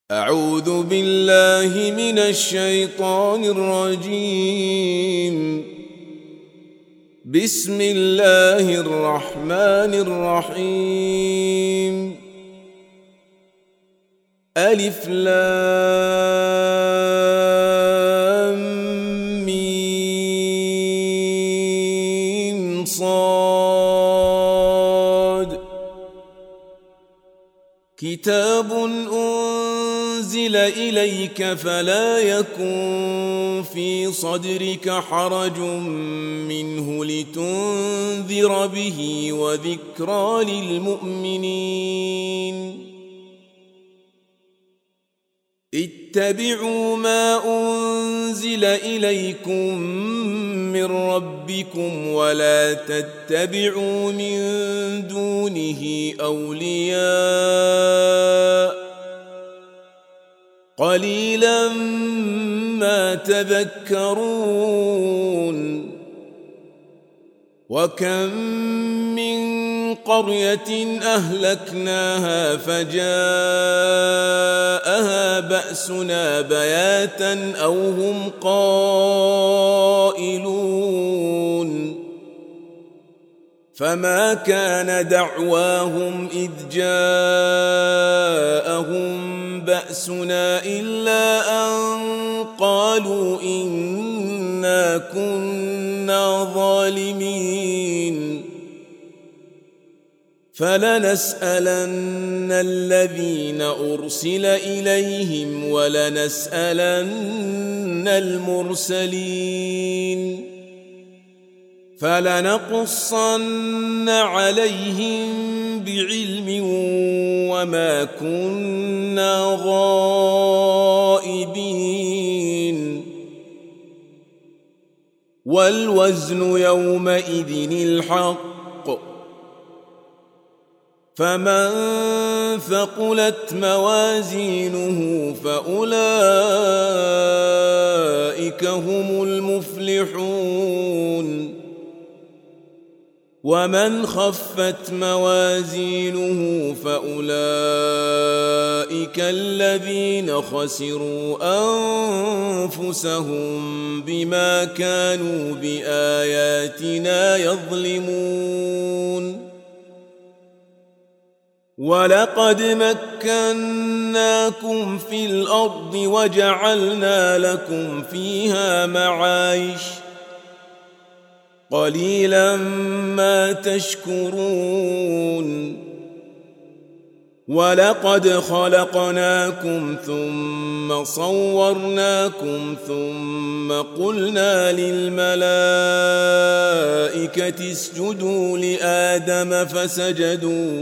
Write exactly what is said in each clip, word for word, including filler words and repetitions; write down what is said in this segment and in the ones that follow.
أعوذ بالله من الشيطان الرجيم. بسم الله الرحمن الرحيم. ألف لام ميم صاد. كتاب أنزل إليك فلا يكن في صدرك حرج منه لتنذر به وذكرى للمؤمنين. اتبعوا ما أنزل إليكم من ربكم ولا تتبعوا من دونه أولياء قليلا ما تذكرون. وكم من قرية أهلكناها فجاءها بأسنا بياتا أو هم قائلون. فما كان دعواهم إذ جاءهم بأسنا إلا أن قالوا إنا كنا ظالمين. فلنسألن الذين أرسل إليهم ولنسألن المرسلين. فلنقصن عليهم بعلم وما كنا غائبين. والوزن يومئذ الحق. فمن ثقلت موازينه فأولئك هم المفلحون. ومن خفت موازينه فأولئك الذين خسروا أنفسهم بما كانوا بآياتنا يظلمون. ولقد مكناكم في الأرض وجعلنا لكم فيها معايش قليلا ما تشكرون. ولقد خلقناكم ثم صورناكم ثم قلنا للملائكة اسجدوا لآدم فسجدوا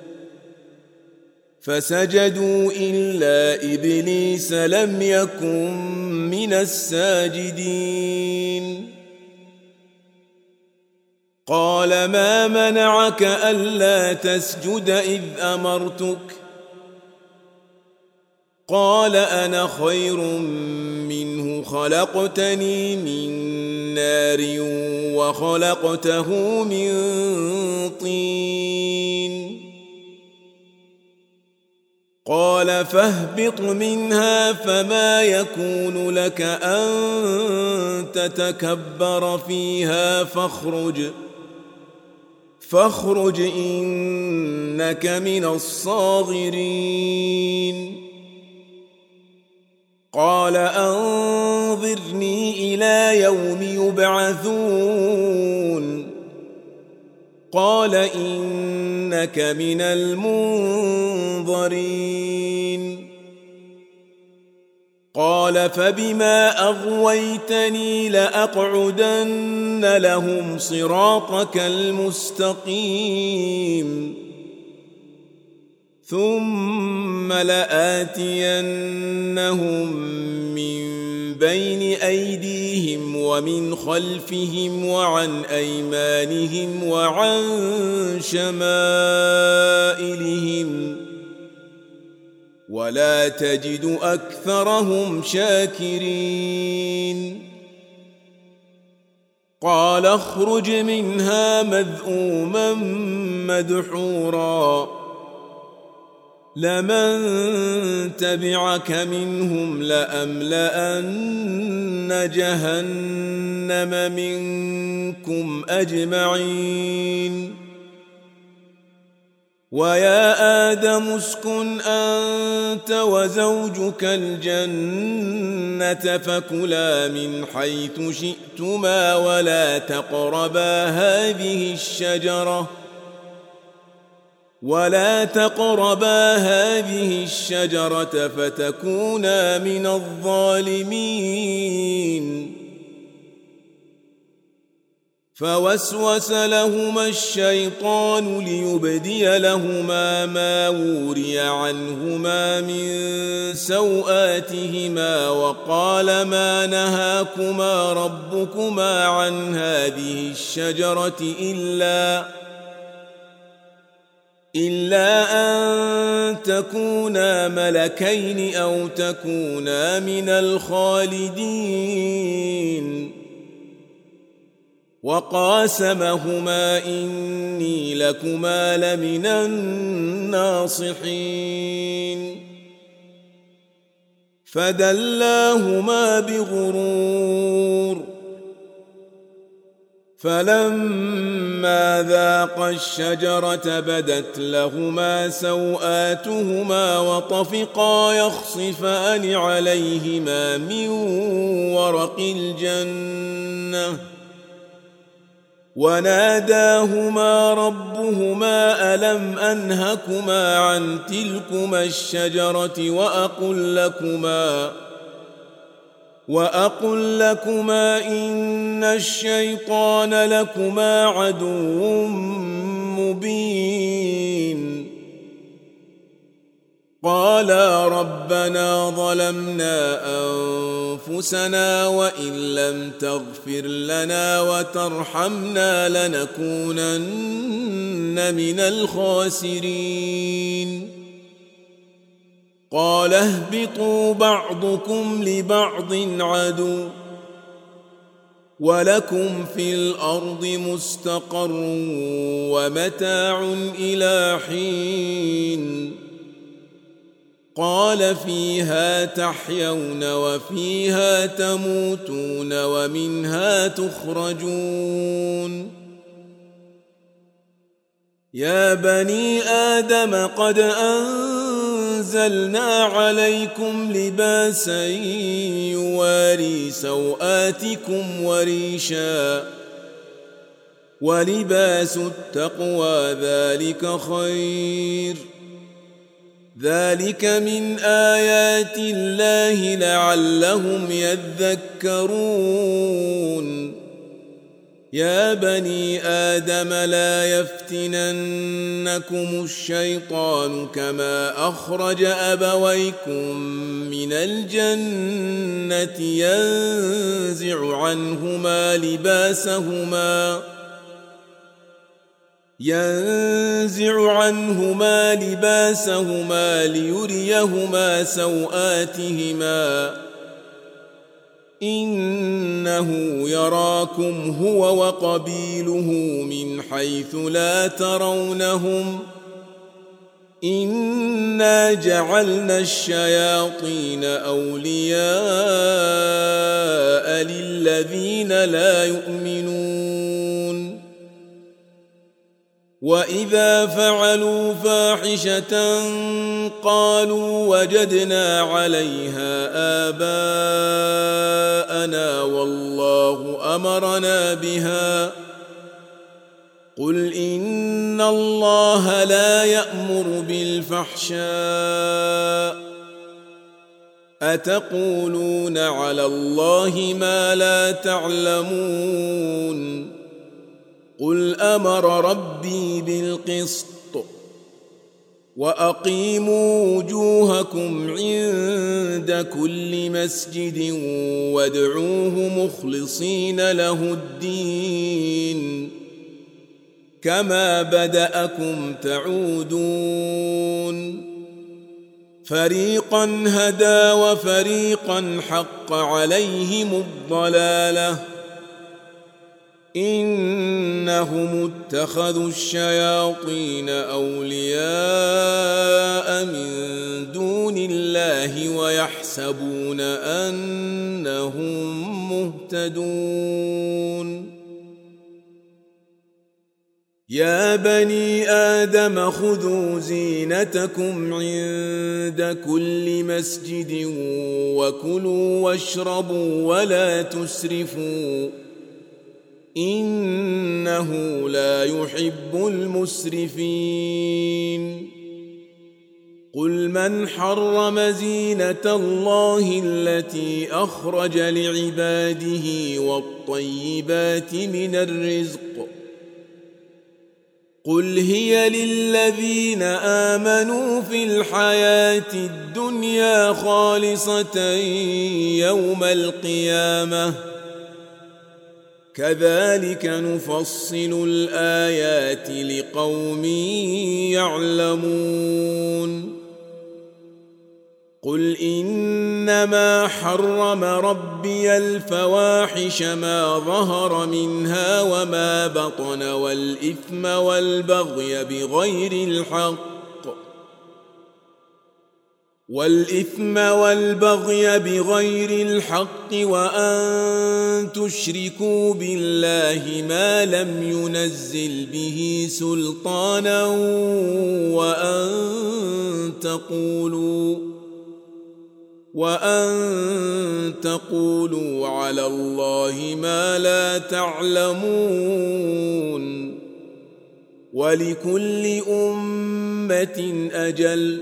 فسجدوا إلا إبليس لم يكن من الساجدين. قال ما منعك ألا تسجد إذ أمرتك؟ قال أنا خير منه خلقتني من نار وخلقته من طين. قال فاهبط منها فما يكون لك أن تتكبر فيها فاخرج فاخرج إنك من الصاغرين. قال أنظرني إلى يوم يبعثون. قال إنك من المنظرين. قال فبما أغويتني لأقعدن لهم صراطك المستقيم ثم لآتينهم من بين أيديهم ومن خلفهم وعن أيمانهم وعن شمائلهم ولا تجد أكثرهم شاكرين. قال اخرج منها مذءوما مدحورا لمن تبعك منهم لأملأن جهنم منكم أجمعين ويا آدم اسكن أنت وزوجك الجنة فكلا من حيث شئتما ولا تقربا هذه الشجرة ولا تقربا هذه الشجرة فتكونا من الظالمين فوسوس لهما الشيطان ليبدي لهما ما وري عنهما من سوآتهما وقال ما نهاكما ربكما عن هذه الشجرة إلا إلا أن تكونا ملكين أو تكونا من الخالدين وقاسمهما إني لكما لمن الناصحين فدلاهما بغرور فلما ذاقا الشجرة بدت لهما سوآتهما وطفقا يخصفان عليهما من ورق الجنة وناداهما ربهما ألم أنهكما عن تلكما الشجرة وأقل لكما وأقل لكما إن الشيطان لكما عدو مبين قالا ربنا ظلمنا أنفسنا وإن لم تغفر لنا وترحمنا لنكونن من الخاسرين قال اهبطوا بعضكم لبعض عدو ولكم في الأرض مستقر ومتاع إلى حين قال فيها تحيون وفيها تموتون ومنها تخرجون يا بني آدم قد أنزلنا عليكم لباسا يواري سوآتكم وريشا ولباس التقوى ذلك خير ذلك من آيات الله لعلهم يذكرون يا بني آدم لا يفتننكم الشيطان كما أخرج أبويكم من الجنة ينزع عنهما لباسهما ينزع عنهما لباسهما ليريهما سوآتهما إنه يراكم هو وقبيله من حيث لا ترونهم إنا جعلنا الشياطين أولياء للذين لا يؤمنون وإذا فعلوا فاحشة قالوا وجدنا عليها آباءنا والله أمرنا بها قل إن الله لا يأمر بالفحشاء أتقولون على الله ما لا تعلمون قل أمر ربي بالقسط وأقيموا وجوهكم عند كل مسجد وادعوه مخلصين له الدين كما بدأكم تعودون فريقا هدى وفريقا حق عليهم الضلالة إنهم اتخذوا الشياطين أولياء من دون الله ويحسبون أنهم مهتدون. يا بني آدم خذوا زينتكم عند كل مسجد وكلوا واشربوا ولا تسرفوا إنه لا يحب المسرفين. قل من حرم زينة الله التي أخرج لعباده والطيبات من الرزق قل هي للذين آمنوا في الحياة الدنيا خالصة يوم القيامة كذلك نفصل الآيات لقوم يعلمون. قل إنما حرم ربي الفواحش ما ظهر منها وما بطن والإثم والبغي بغير الحق والإثم والبغي بغير الحق وأن تشركوا بالله ما لم ينزل به سلطانا وأن تقولوا وأن تقولوا على الله ما لا تعلمون. ولكل أمة أجل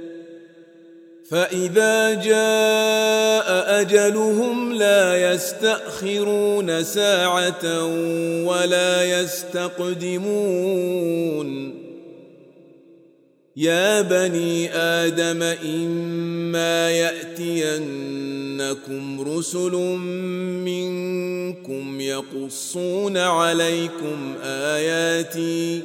فإذا جاء أجلهم لا يستأخرون ساعة ولا يستقدمون. يا بني آدم إما يأتينكم رسل منكم يقصون عليكم آياتي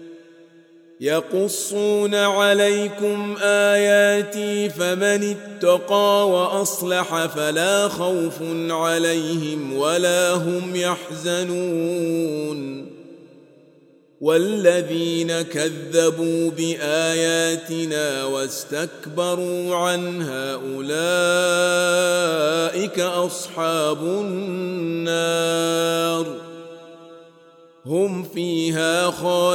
يقصون عليكم آياتي فمن اتقى وأصلح فلا خوف عليهم ولا هم يحزنون. والذين كذبوا بآياتنا واستكبروا عنها أولئك أصحاب النار هم فيها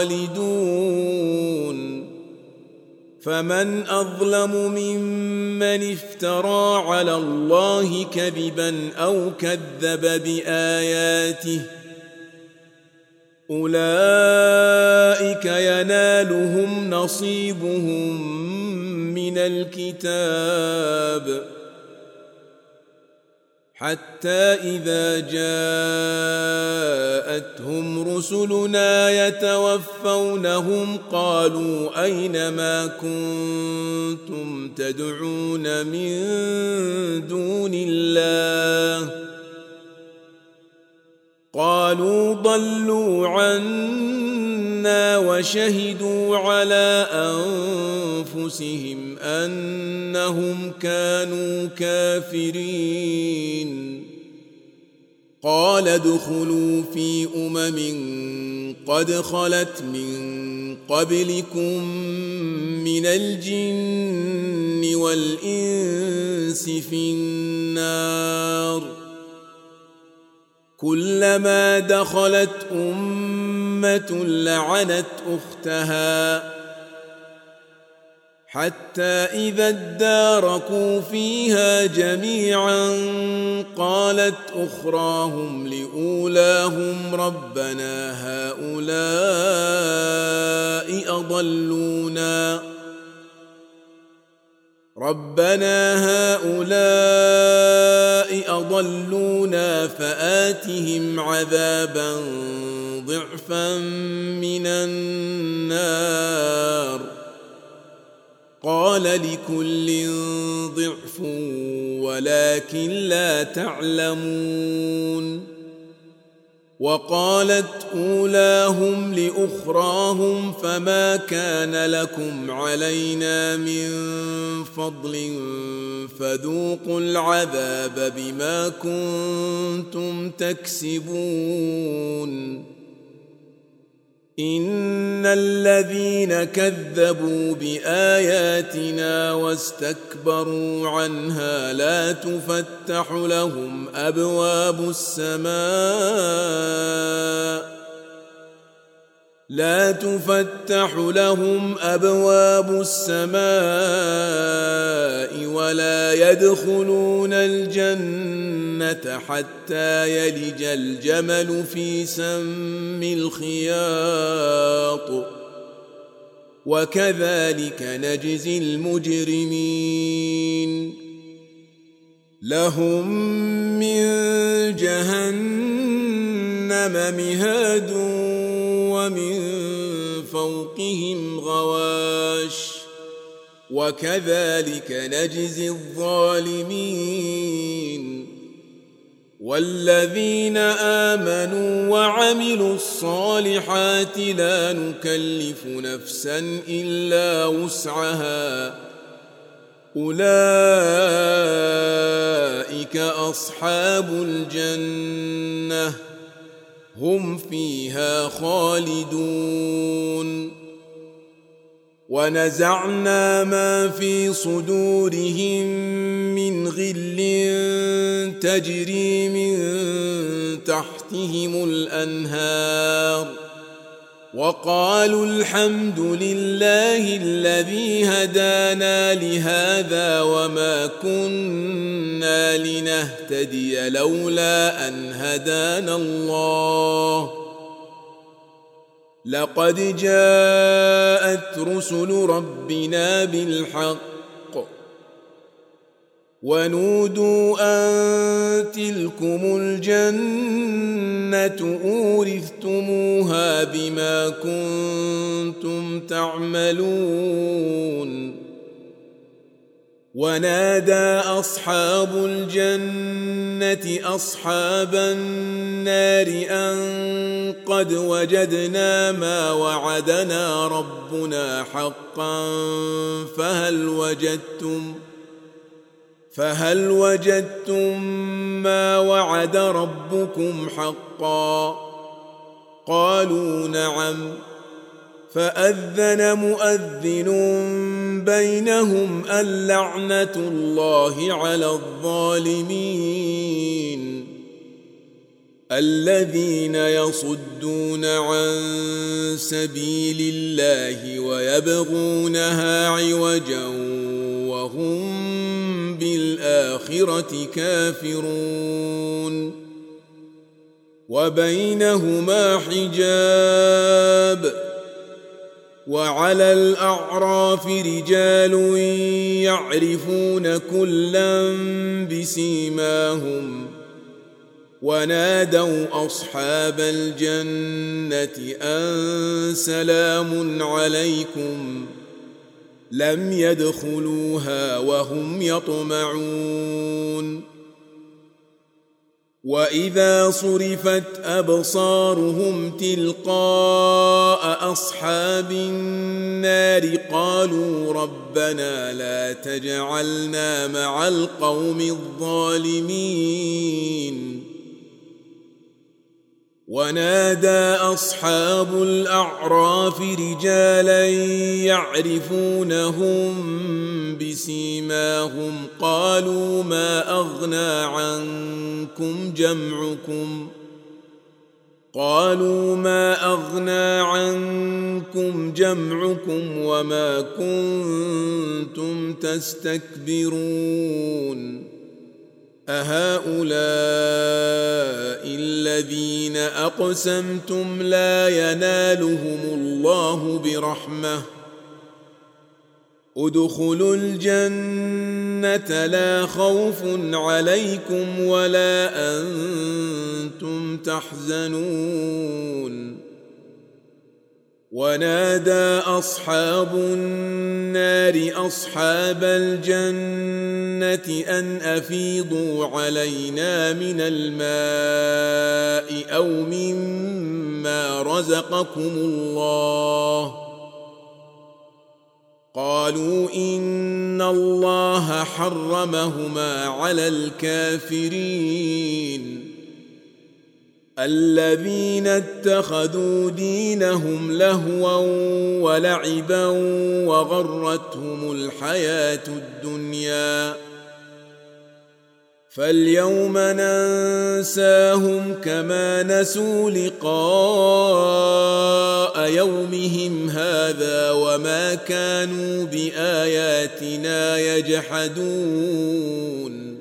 خالدون. فمن أظلم ممن افترى على الله كذبا أو كذب بآياته أولئك ينالهم نصيبهم من الكتاب حتى إذا جاءتهم رسلنا يتوفونهم قالوا أين ما كنتم تدعون من دون الله قالوا ضلوا عنا وشهدوا على أنفسهم أنهم كانوا كافرين. قال ادخلوا في أمم قد خلت من قبلكم من الجن والإنس في النار كلما دخلت أمة لعنت أختها حتى إذا اداركوا فيها جميعا قالت أخراهم لأولاهم ربنا هؤلاء أضلونا ربنا هؤلاء أضلونا فآتهم عذابا ضعفا من النار قال لكل ضعف ولكن لا تعلمون وقالت أولاهم لأخراهم فما كان لكم علينا من فضل فذوقوا العذاب بما كنتم تكسبون إن الذين كذبوا بآياتنا واستكبروا عنها لا تفتح لهم أبواب السماء لا تفتح لهم أبواب السماء ولا يدخلون الجنة حتى يلج الجمل في سم الخياط وكذلك نجزي المجرمين لهم من جهنم مهاد ومن فوقهم غواش وكذلك نجزي الظالمين والذين آمنوا وعملوا الصالحات لا نكلف نفسا إلا وسعها أولئك أصحاب الجنة هم فيها خالدون ونزعنا ما في صدورهم من غل تجري من تحتهم الأنهار وقالوا الحمد لله الذي هدانا لهذا وما كنا لنهتدي لولا أن هدانا الله لقد جاءت رسل ربنا بالحق ونودوا أن تلكم الجنة أورثتموها بما كنتم تعملون ونادى أصحاب الجنة أصحاب النار أن قد وجدنا ما وعدنا ربنا حقا فهل وجدتم فهل وجدتم ما وعد ربكم حقا قالوا نعم فأذن مؤذن بينهم اللعنة الله على الظالمين الذين يصدون عن سبيل الله ويبغونها عوجا وهم بالآخرة كافرون وبينهما حجاب وعلى الأعراف رجال يعرفون كلا بسيماهم ونادوا أصحاب الجنة أن سلام عليكم لم يدخلوها وهم يطمعون وإذا صرفت أبصارهم تلقاء أصحاب النار قالوا ربنا لا تجعلنا مع القوم الظالمين ونادى أصحاب الأعراف رجالا يعرفونهم بسيماهم قالوا ما أغنى عنكم جمعكم قالوا ما أغنى عنكم جمعكم وما كنتم تستكبرون أهؤلاء الذين أقسمتم لا ينالهم الله برحمة ادخلوا الجنة لا خوف عليكم ولا أنتم تحزنون ونادى أصحاب النار أصحاب الجنة أن أفيضوا علينا من الماء أو مما رزقكم الله قالوا إن الله حرمهما على الكافرين الذين اتخذوا دينهم لهوا ولعبا وغرتهم الحياة الدنيا فاليوم ننساهم كما نسوا لقاء يومهم هذا وما كانوا بآياتنا يجحدون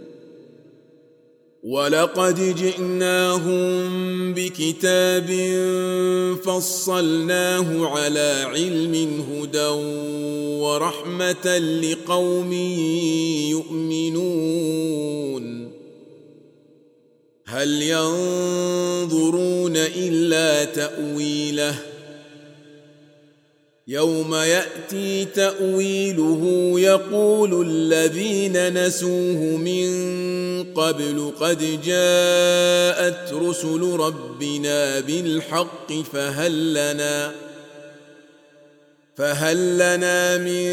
ولقد جئناهم بكتاب فصلناه على علم هدى ورحمة لقوم يؤمنون هل ينظرون إلا تأويله يوم يأتي تأويله يقول الذين نسوه من قبل قد جاءت رسل ربنا بالحق فهل لنا فهل لنا من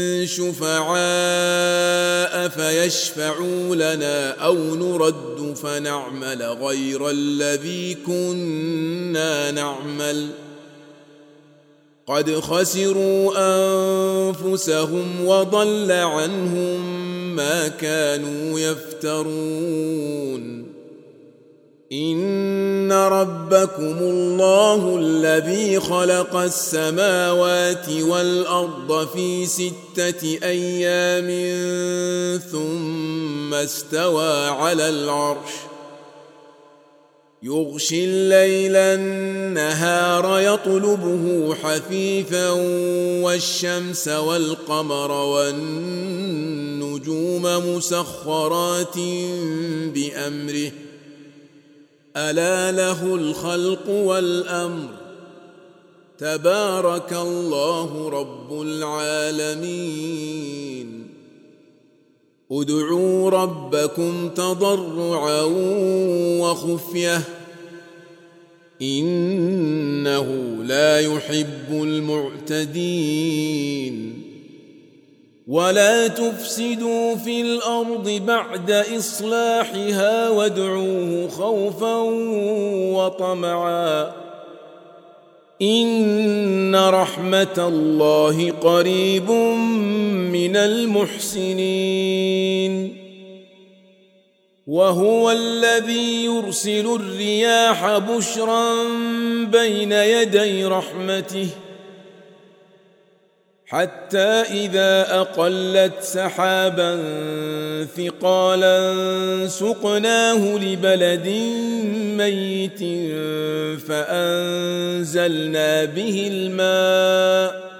شفعاء فيشفعوا لنا أو نرد فنعمل غير الذي كنا نعمل قد خسروا أنفسهم وضل عنهم ما كانوا يفترون إن ربكم الله الذي خلق السماوات والأرض في ستة أيام ثم استوى على العرش يغشي الليل النهار يطلبه حثيثا والشمس والقمر والنجوم مسخرات بأمره ألا له الخلق والأمر تبارك الله رب العالمين ادعوا ربكم تضرعا وخفية إنه لا يحب المعتدين ولا تفسدوا في الأرض بعد إصلاحها وادعوه خوفا وطمعا إن رحمة الله قريب من المحسنين وهو الذي يرسل الرياح بشرا بين يدي رحمته حتى إذا أقلت سحابا ثقالا سقناه لبلد ميت فأنزلنا به الماء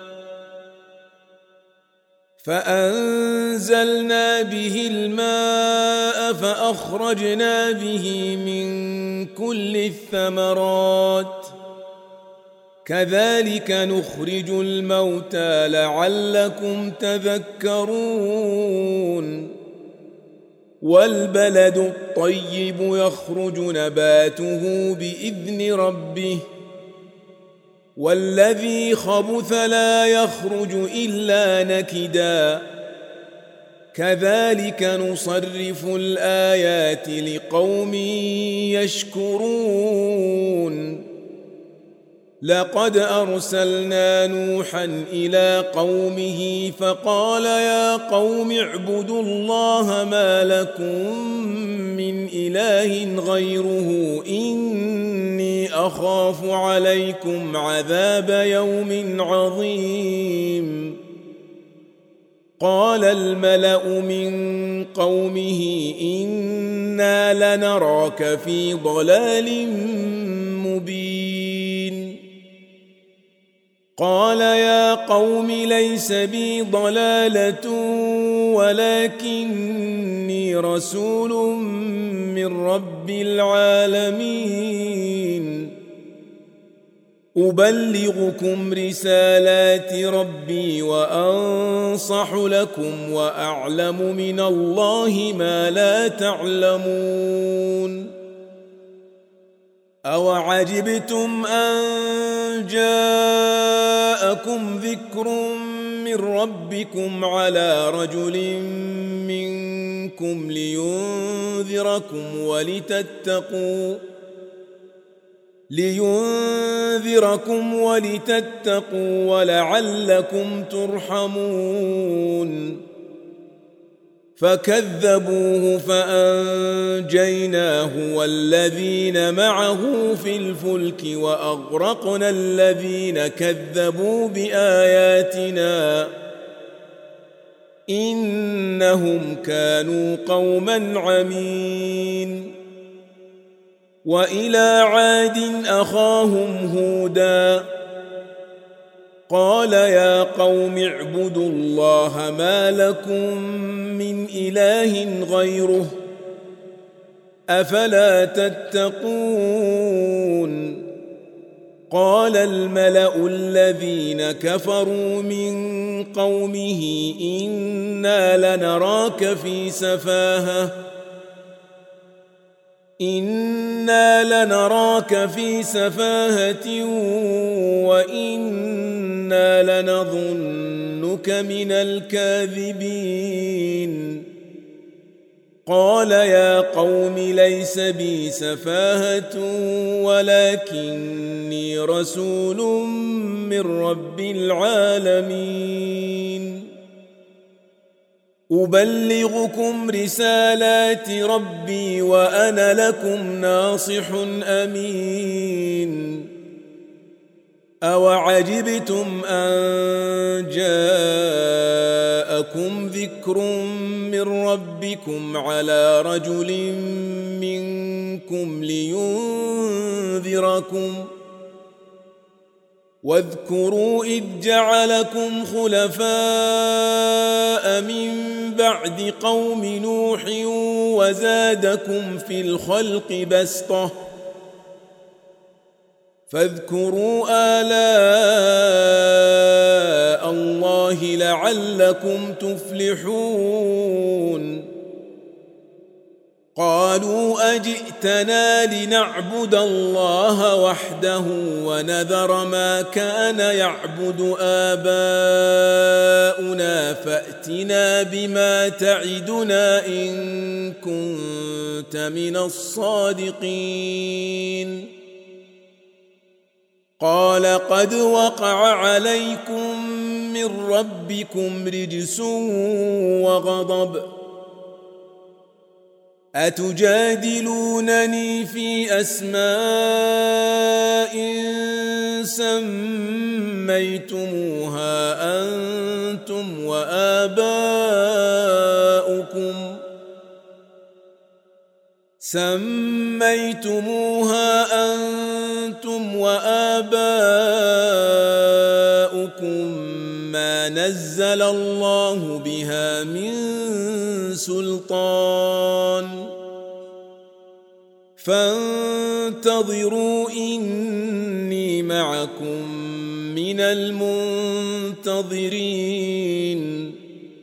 فأنزلنا به الماء فأخرجنا به من كل الثمرات كذلك نخرج الموتى لعلكم تذكرون والبلد الطيب يخرج نباته بإذن ربه والذي خبث لا يخرج إلا نكدا كذلك نصرف الآيات لقوم يشكرون لقد أرسلنا نوحا إلى قومه فقال يا قوم اعبدوا الله ما لكم من إله غيره إني أخاف عليكم عذاب يوم عظيم قال الملأ من قومه إنا لنراك في ضلال مبين قال يا قوم ليس بي ضلالة ولكني رسول من رب العالمين أبلغكم رسالات ربي وأنصح لكم وأعلم من الله ما لا تعلمون أوعجبتم أن جاءكم ذكر من ربكم على رجل منكم لينذركم ولتتقوا لينذركم ولتتقوا ولعلكم ترحمون فكذبوه فأنجيناه والذين معه في الفلك وأغرقنا الذين كذبوا بآياتنا إنهم كانوا قوما عمين وإلى عاد أخاهم هودا قال يا قوم اعبدوا الله ما لكم من إله غيره أفلا تتقون قال الملأ الذين كفروا من قومه إنا لنراك في سفاهة إنا لنراك في سفاهة وإنا لنظنك من الكاذبين قال يا قوم ليس بي سفاهة ولكني رسول من رب العالمين أبلغكم رسالات ربي وأنا لكم ناصح أمين أوعجبتم أن جاءكم ذكر من ربكم على رجل منكم لينذركم واذكروا إذ جعلكم خلفاء من بعد قوم نوح وزادكم في الخلق بسطة فاذكروا آلاء الله لعلكم تفلحون قالوا أجئتنا لنعبد الله وحده ونذر ما كان يعبد آباؤنا فأتنا بما تعدنا إن كنت من الصادقين قال قد وقع عليكم من ربكم رجس وغضب أتجادلونني في أسماء سميتموها أنتم وآباؤكم سميتموها أنتم وآباؤكم ما نزل الله بها من سلطان فانتظروا إني معكم من المنتظرين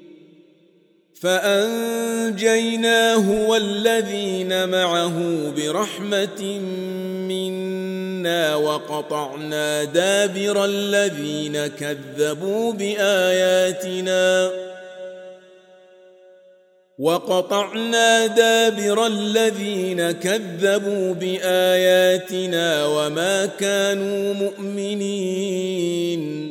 فأنجيناه والذين معه برحمة منا وقطعنا دابر الذين كذبوا بآياتنا وقطعنا دابر الذين كذبوا بآياتنا وما كانوا مؤمنين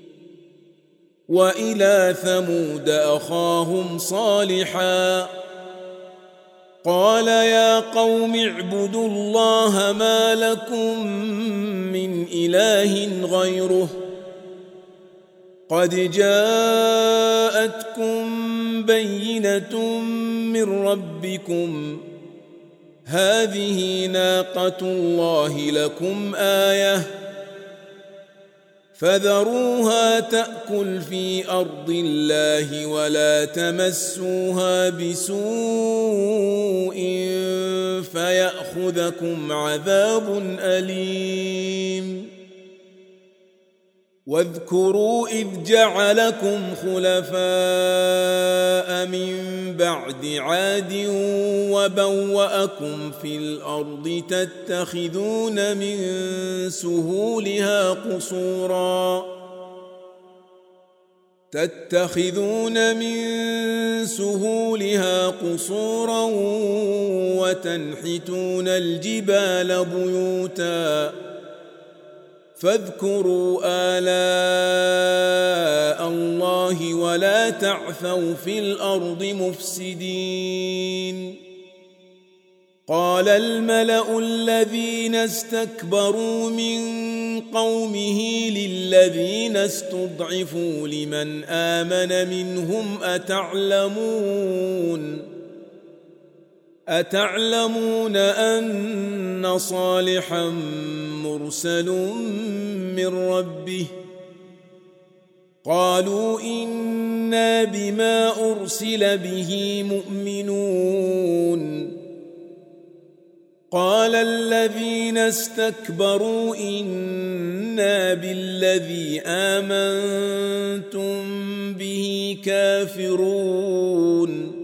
وإلى ثمود أخاهم صالحا قال يا قوم اعبدوا الله ما لكم من إله غيره قد جاءتكم بينة من ربكم هذه ناقة الله لكم آية فذروها تأكل في أرض الله ولا تمسوها بسوء فيأخذكم عذاب أليم واذكروا إذ جعلكم خلفاء من بعد عاد وبوأكم في الأرض تتخذون من سهولها قصورا تتخذون من سهولها قصورا وتنحتون الجبال بيوتا فاذكروا آلاء الله ولا تعثوا في الأرض مفسدين قال الملأ الذين استكبروا من قومه للذين استضعفوا لمن آمن منهم أتعلمون أتعلمون أن صالحا مرسل من ربه قالوا إنا بما أرسل به مؤمنون قال الذين استكبروا إنا بالذي آمنتم به كافرون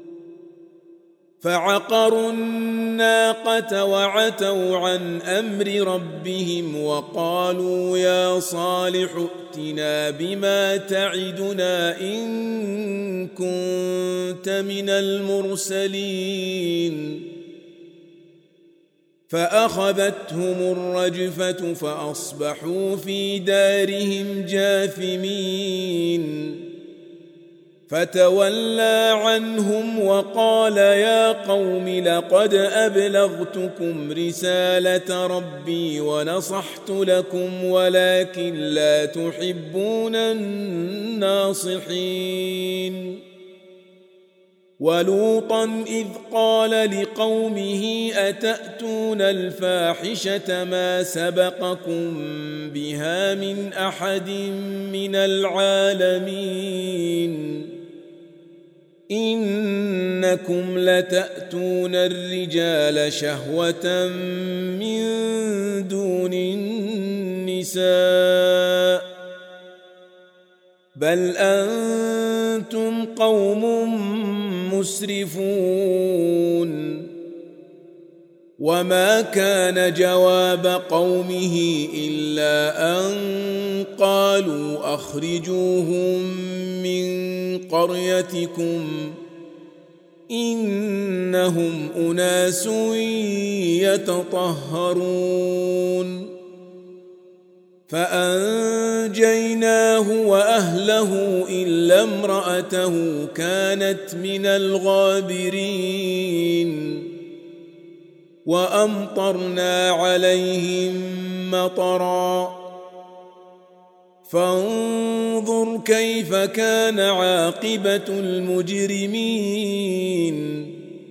فعقروا الناقة وعتوا عن أمر ربهم وقالوا يا صالح ائتنا بما تعدنا إن كنت من المرسلين فأخذتهم الرجفة فأصبحوا في دارهم جاثمين فتولى عنهم وقال يا قوم لقد أبلغتكم رسالة ربي ونصحت لكم ولكن لا تحبون الناصحين ولوطا إذ قال لقومه أتأتون الفاحشة ما سبقكم بها من أحد من العالمين إنكم لتأتون الرجال شهوة من دون النساء بل أنتم قوم مسرفون وما كان جواب قومه إلا أن قالوا أخرجوهم من قريتكم إنهم أناس يتطهرون فأنجيناه وأهله إلا امرأته كانت من الغابرين وأمطرنا عليهم مطرا فانظر كيف كان عاقبة المجرمين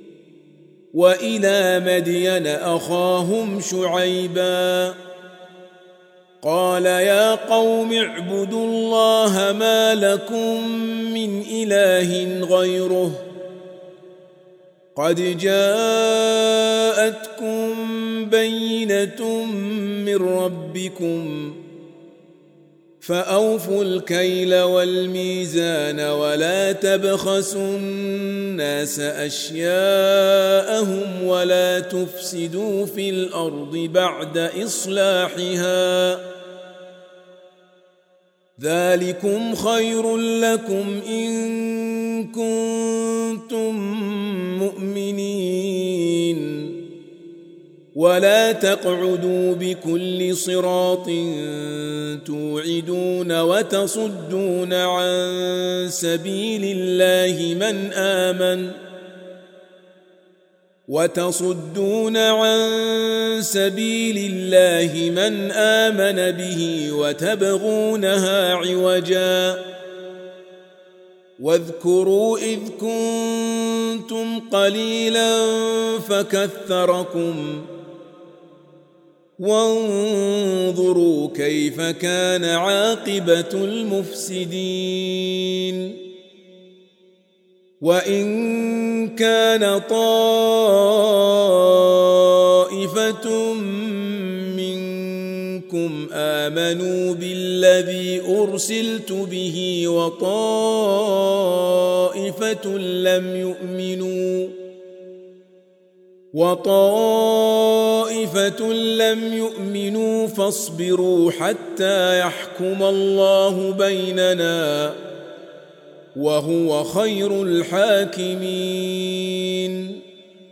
وإلى مدين أخاهم شعيبا قال يا قوم اعبدوا الله ما لكم من إله غيره قد جاءتكم بينة من ربكم فأوفوا الكيل والميزان ولا تبخسوا الناس أشياءهم ولا تفسدوا في الأرض بعد إصلاحها ذلكم خير لكم إن كنتم مؤمنين ولا تقعدوا بكل صراط توعدون وتصدون عن سبيل الله من آمن وتصدون عن سبيل الله من آمن به وتبغونها عوجا واذكروا إذ كنتم قليلا فكثركم وانظروا كيف كان عاقبة المفسدين وإن كان طائفة منكم آمنوا بالذي أرسلت به وطائفة لم يؤمنوا وطائفة لم يؤمنوا فاصبروا حتى يحكم الله بيننا وهو خير الحاكمين.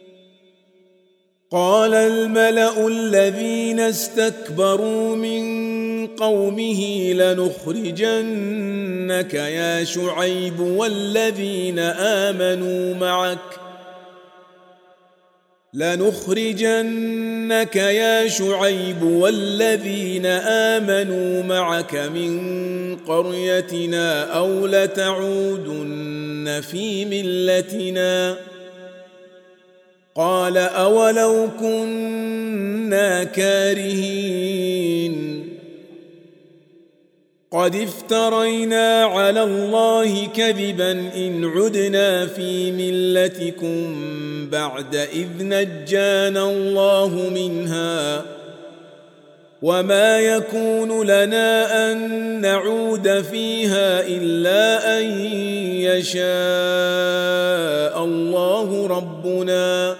قال الملأ الذين استكبروا من قومه لنخرجنك يا شعيب والذين آمنوا معك لنخرجنك يا شعيب والذين آمنوا معك من قريتنا أو لتعودن في ملتنا قال أولو كنا كارهين قد افترينا على الله كذبا إن عدنا في ملتكم بعد إذ نجانا الله منها وما يكون لنا أن نعود فيها إلا أن يشاء الله ربنا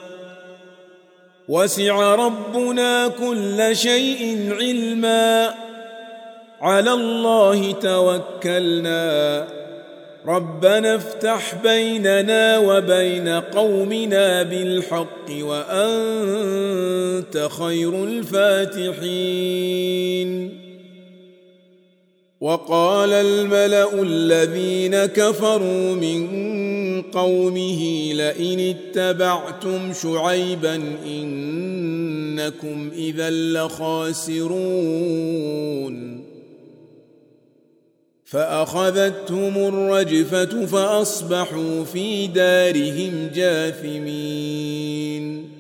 وسع ربنا كل شيء علما على الله توكلنا ربنا افتح بيننا وبين قومنا بالحق وأنت خير الفاتحين. وقال الملأ الذين كفروا من قومه لئن اتبعتم شعيبا إنكم إذا لخاسرون فأخذتهم الرجفة فأصبحوا في دارهم جاثمين.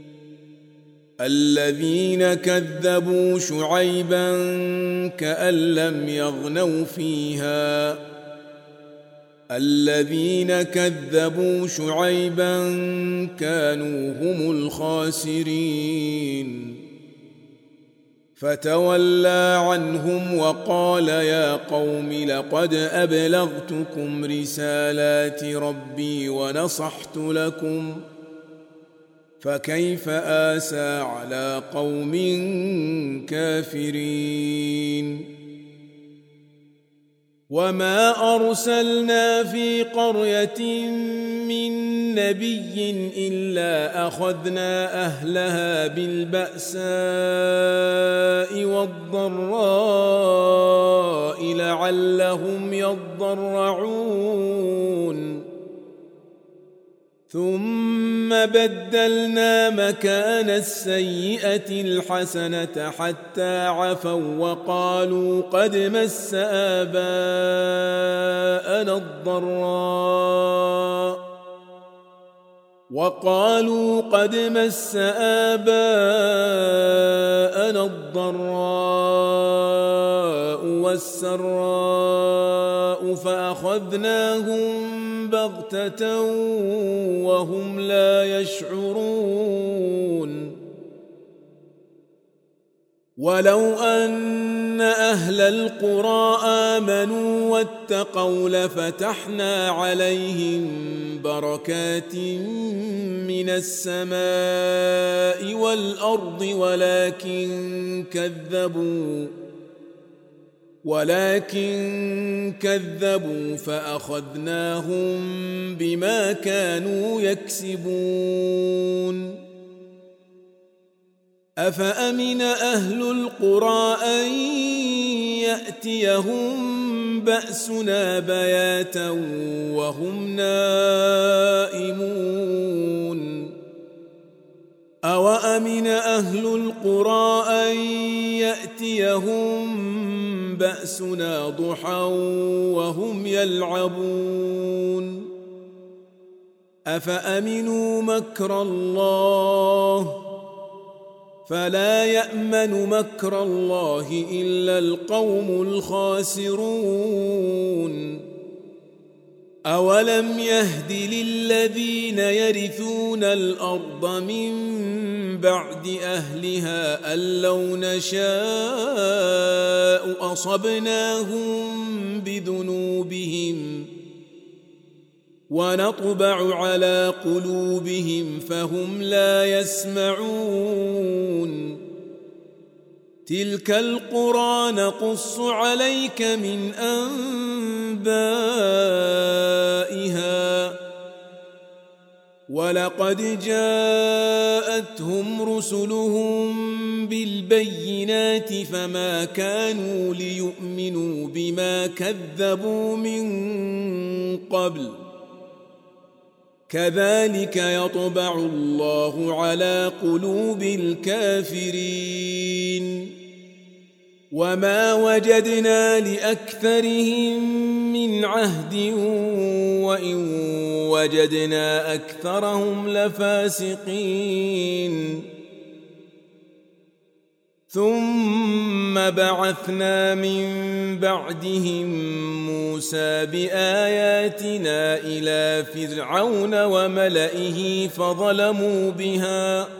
الذين كذبوا شعيبا كأن لم يغنوا فيها الذين كذبوا شعيبا كانوا هم الخاسرين. فتولى عنهم وقال يا قوم لقد أبلغتكم رسالات ربي ونصحت لكم فكيف آسى على قوم كافرين. وما أرسلنا في قرية من نبي إلا أخذنا أهلها بالبأساء والضراء لعلهم يضرعون ثم بدلنا مكان السيئة الحسنة حتى عفوا وقالوا قد مس آباءنا الضراء وقالوا قد مس آباءنا الضراء والسراء فأخذناهم بغتة وهم لا يشعرون. ولو أن أهل القرى آمنوا واتقوا لفتحنا عليهم بركات من السماء والأرض ولكن كذبوا ولكن كذبوا فأخذناهم بما كانوا يكسبون. أفأمن أهل القرى أن يأتيهم بأسنا بياتا وهم نائمون أوأمن أهل القرى أن يأتيهم بأسنا ضحى وهم يلعبون أفأمنوا مكر الله فلا يأمن مكر الله إلا القوم الخاسرون. أولم يهد للذين يرثون الأرض من بعد أهلها أن لو نشاء أصبناهم بذنوبهم ونطبع على قلوبهم فهم لا يسمعون تلك القرى نقص عليك من أنبائها ولقد جاءتهم رسلهم بالبينات فما كانوا ليؤمنوا بما كذبوا من قبل كذلك يطبع الله على قلوب الكافرين وما وجدنا لأكثرهم من عهد وإن وجدنا أكثرهم لفاسقين ثم بعثنا من بعدهم موسى بآياتنا إلى فرعون وملئه فظلموا بها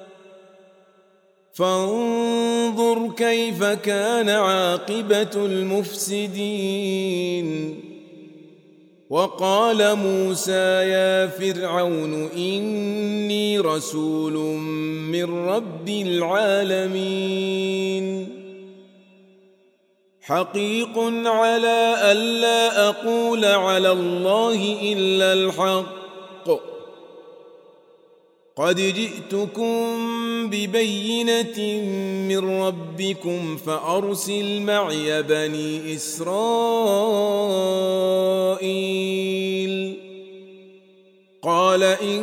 فانظر كيف كان عاقبة المفسدين وقال موسى يا فرعون إني رسول من رب العالمين حقيق على ألا أقول على الله إلا الحق قد جئتكم ببينة من ربكم فأرسل معي بني إسرائيل قال إن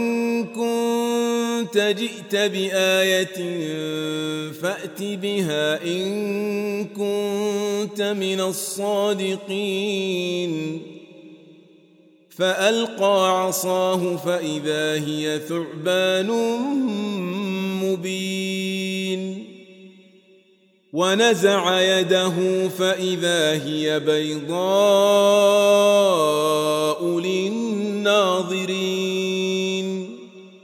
كنت جئت بآية فأت بها إن كنت من الصادقين فألقى عصاه فإذا هي ثعبان مبين ونزع يده فإذا هي بيضاء للناظرين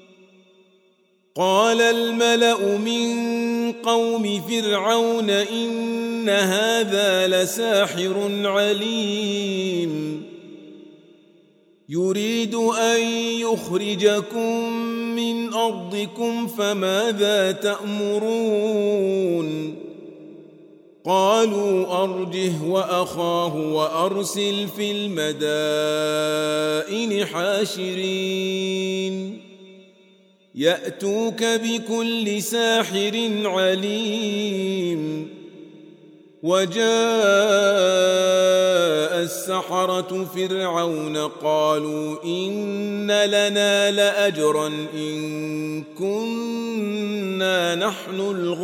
قال الملأ من قوم فرعون إن هذا لساحر عليم يريد أن يخرجكم من أرضكم فماذا تأمرون قالوا أرجه وأخاه وأرسل في المدائن حاشرين يأتوك بكل ساحر عليم وجاء السحرة فرعون قالوا إن لنا لأجرا إن كنا نحن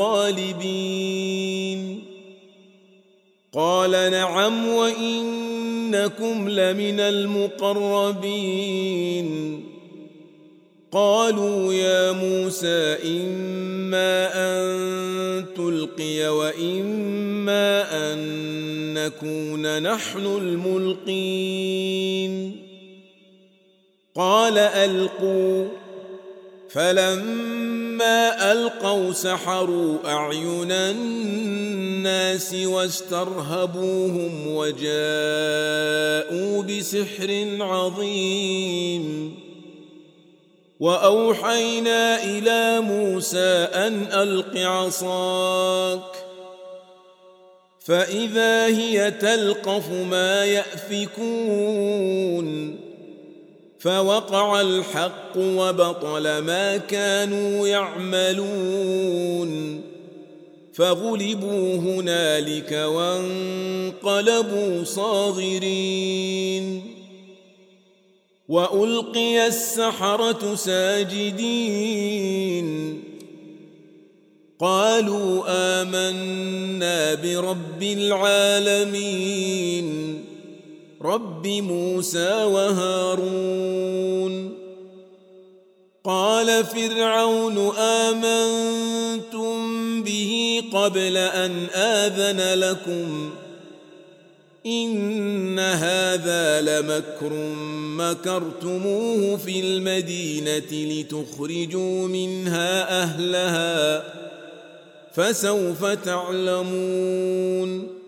الغالبين قال نعم وإنكم لمن المقربين قالوا يا موسى إما أن تلقي وإما أن نكون نحن الملقين قال ألقوا فلما ألقوا سحروا أعين الناس واسترهبوهم وجاءوا بسحر عظيم وأوحينا إلى موسى أن ألق عصاك فإذا هي تلقف ما يأفكون فوقع الحق وبطل ما كانوا يعملون فغلبوا هنالك وانقلبوا صاغرين وألقي السحرة ساجدين قالوا آمنا برب العالمين رب موسى وهارون قال فرعون آمنتم به قبل أن آذن لكم إن هذا لمكر مكرتموه في المدينة لتخرجوا منها أهلها فسوف تعلمون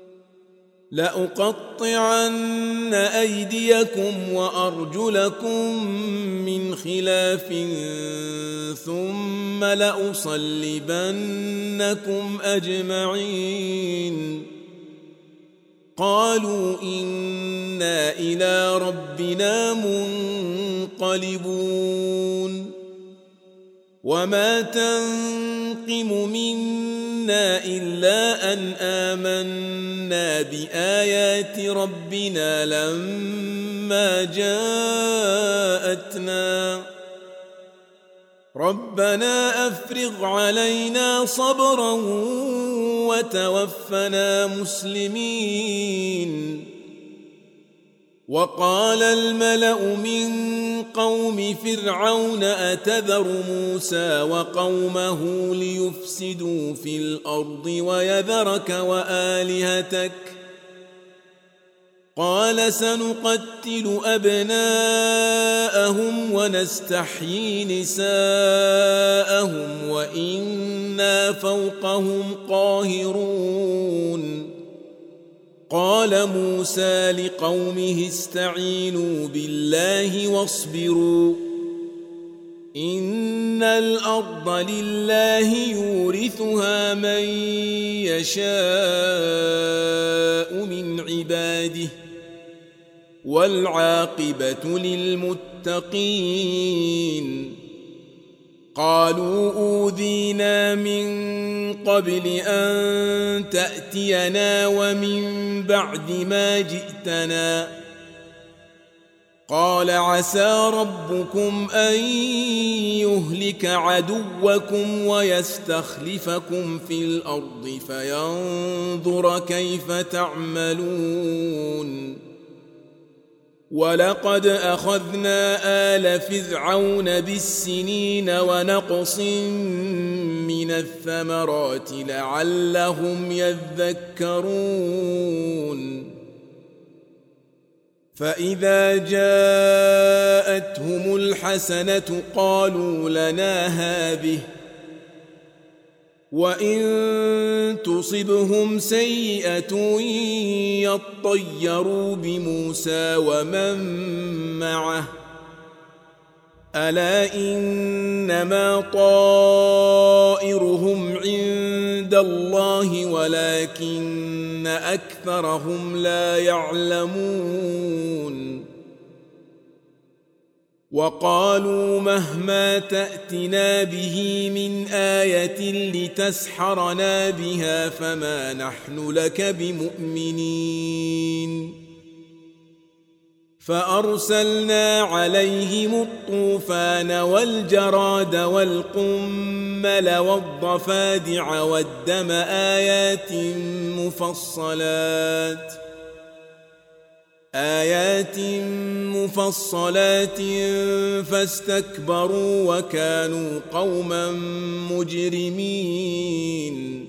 لأقطعن أيديكم وأرجلكم من خلاف ثم لأصلبنكم أجمعين قالوا إنا إلى ربنا منقلبون وما تنقم منا إلا أن آمنا بآيات ربنا لما جاءتنا ربنا أفرغ علينا صبرا وتوفنا مسلمين وقال الملأ من قوم فرعون أتذر موسى وقومه ليفسدوا في الأرض ويذرك وآلهتك قال سنقتل أبناءهم ونستحيي نساءهم وإنا فوقهم قاهرون قال موسى لقومه استعينوا بالله واصبروا إن الأرض لله يورثها من يشاء من عباده والعاقبة للمتقين قالوا أوذينا من قبل أن تأتينا ومن بعد ما جئتنا قال عسى ربكم أن يهلك عدوكم ويستخلفكم في الأرض فينظر كيف تعملون ولقد أخذنا آل فرعون بالسنين ونقص من الثمرات لعلهم يذكرون فإذا جاءتهم الحسنة قالوا لنا هذه وإن تصبهم سيئة يطيروا بموسى ومن معه ألا إنما طائرهم عند الله ولكن أكثرهم لا يعلمون وقالوا مهما تأتنا به من آية لتسحرنا بها فما نحن لك بمؤمنين فأرسلنا عليهم الطوفان والجراد والقمل والضفادع والدم آيات مفصلات آيات مفصلات فاستكبروا وكانوا قوما مجرمين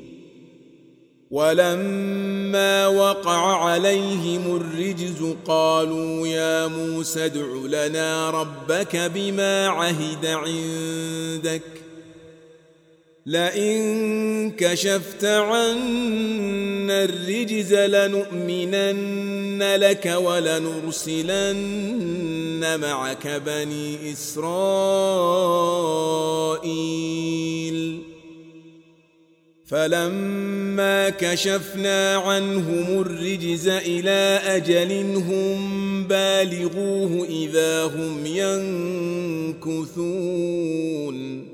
ولما وقع عليهم الرجز قالوا يا موسى ادع لنا ربك بما عهد عندك لئن كشفت عنا الرجز لنؤمنن لك ولنرسلن معك بني إسرائيل فلما كشفنا عنهم الرجز إلى أجل هم بالغوه إذا هم ينكثون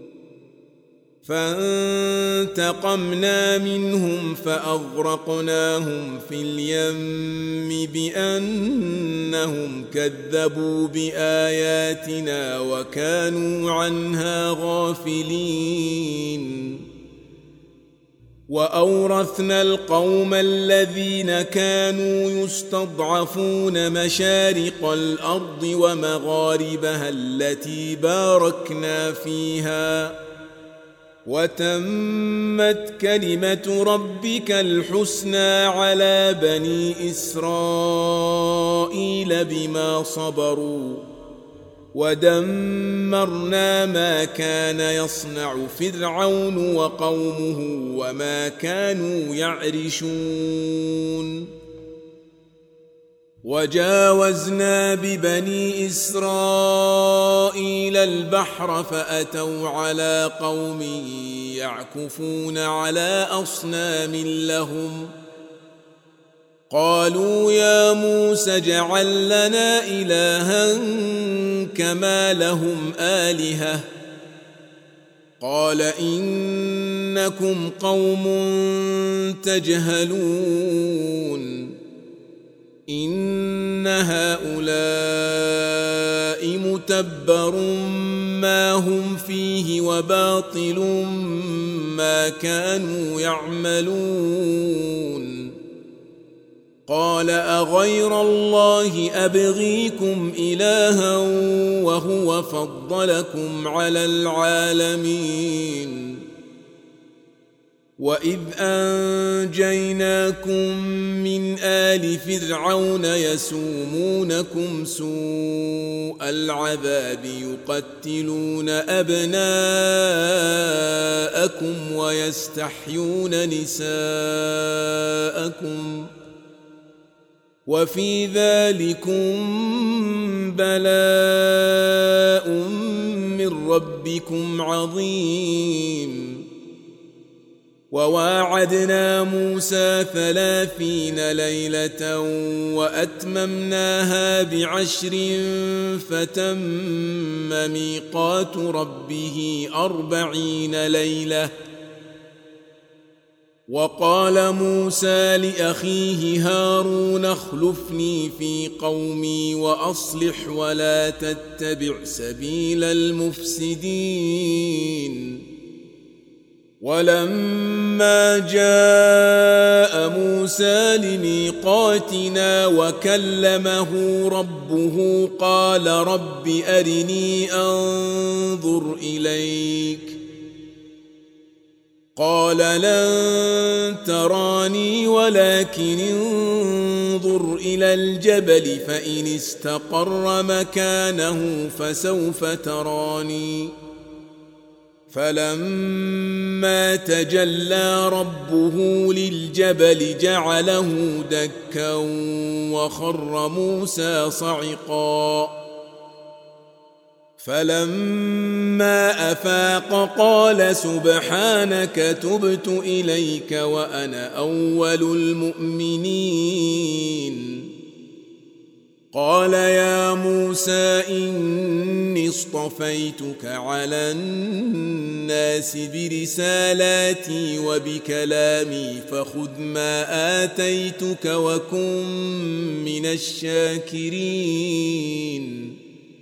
فانتقمنا منهم فأغرقناهم في اليم بأنهم كذبوا بآياتنا وكانوا عنها غافلين وأورثنا القوم الذين كانوا يستضعفون مشارق الأرض ومغاربها التي باركنا فيها وتمت كلمة ربك الحسنى على بني إسرائيل بما صبروا ودمرنا ما كان يصنع فرعون وقومه وما كانوا يعرشون وجاوزنا ببني إسرائيل البحر فأتوا على قوم يعكفون على أصنام لهم قالوا يا موسى اجعل لنا إلها كما لهم آلهة قال إنكم قوم تجهلون إن هؤلاء متبر ما هم فيه وباطل ما كانوا يعملون قال أغير الله أبغيكم إلها وهو فضلكم على العالمين وإذ أنجيناكم من آل فرعون يسومونكم سوء العذاب يقتلون أبناءكم ويستحيون نساءكم وفي ذلكم بلاء من ربكم عظيم وواعدنا موسى ثلاثين ليلة وأتممناها بعشر فتم ميقات ربه أربعين ليلة وقال موسى لأخيه هارون اخلفني في قومي وأصلح ولا تتبع سبيل المفسدين ولما جاء موسى لميقاتنا وكلمه ربه قال رب أرني أنظر إليك قال لن تراني ولكن انظر إلى الجبل فإن استقر مكانه فسوف تراني فلما تجلى ربه للجبل جعله دكا وخر موسى صعقا فلما أفاق قال سبحانك تبت إليك وأنا أول المؤمنين قال يا موسى إني اصطفيتك على الناس برسالاتي وبكلامي فخذ ما آتيتك وكن من الشاكرين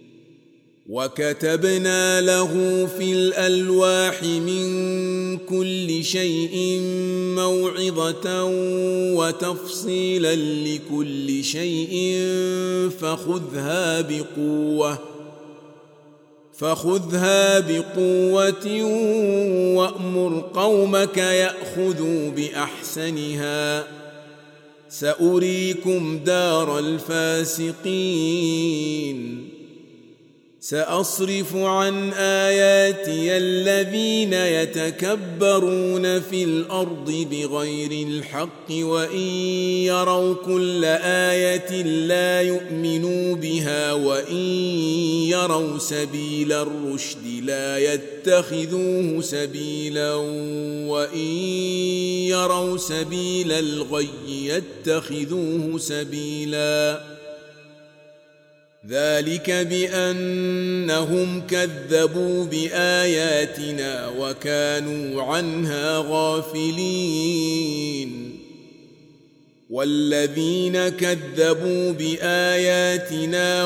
وكتبنا له في الألواح من كل شيء موعظة وتفصيلا لكل شيء فخذها بقوة فخذها بقوة وأمر قومك يأخذوا بأحسنها سأريكم دار الفاسقين سأصرف عن آياتي الذين يتكبرون في الأرض بغير الحق وإن يروا كل آية لا يؤمنوا بها وإن يروا سبيل الرشد لا يتخذوه سبيلا وإن يروا سبيل الغي يتخذوه سبيلا ذلك بأنهم كذبوا بآياتنا وكانوا عنها غافلين والذين كذبوا بآياتنا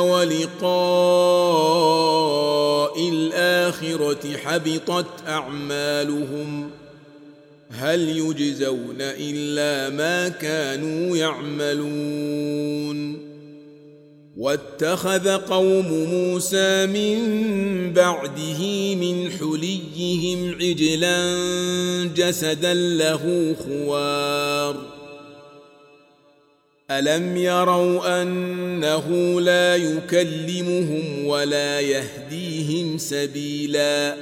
ولقاء الآخرة حبطت أعمالهم هل يجزون إلا ما كانوا يعملون واتخذ قوم موسى من بعده من حليهم عجلا جسدا له خوار ألم يروا أنه لا يكلمهم ولا يهديهم سبيلا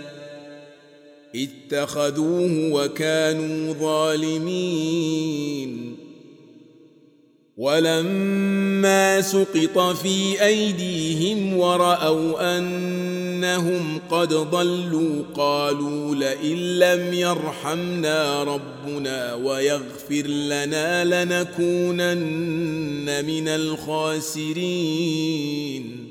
اتخذوه وكانوا ظالمين ولما سقط في أيديهم ورأوا أنهم قد ضلوا قالوا لئن لم يرحمنا ربنا ويغفر لنا لنكونن من الخاسرين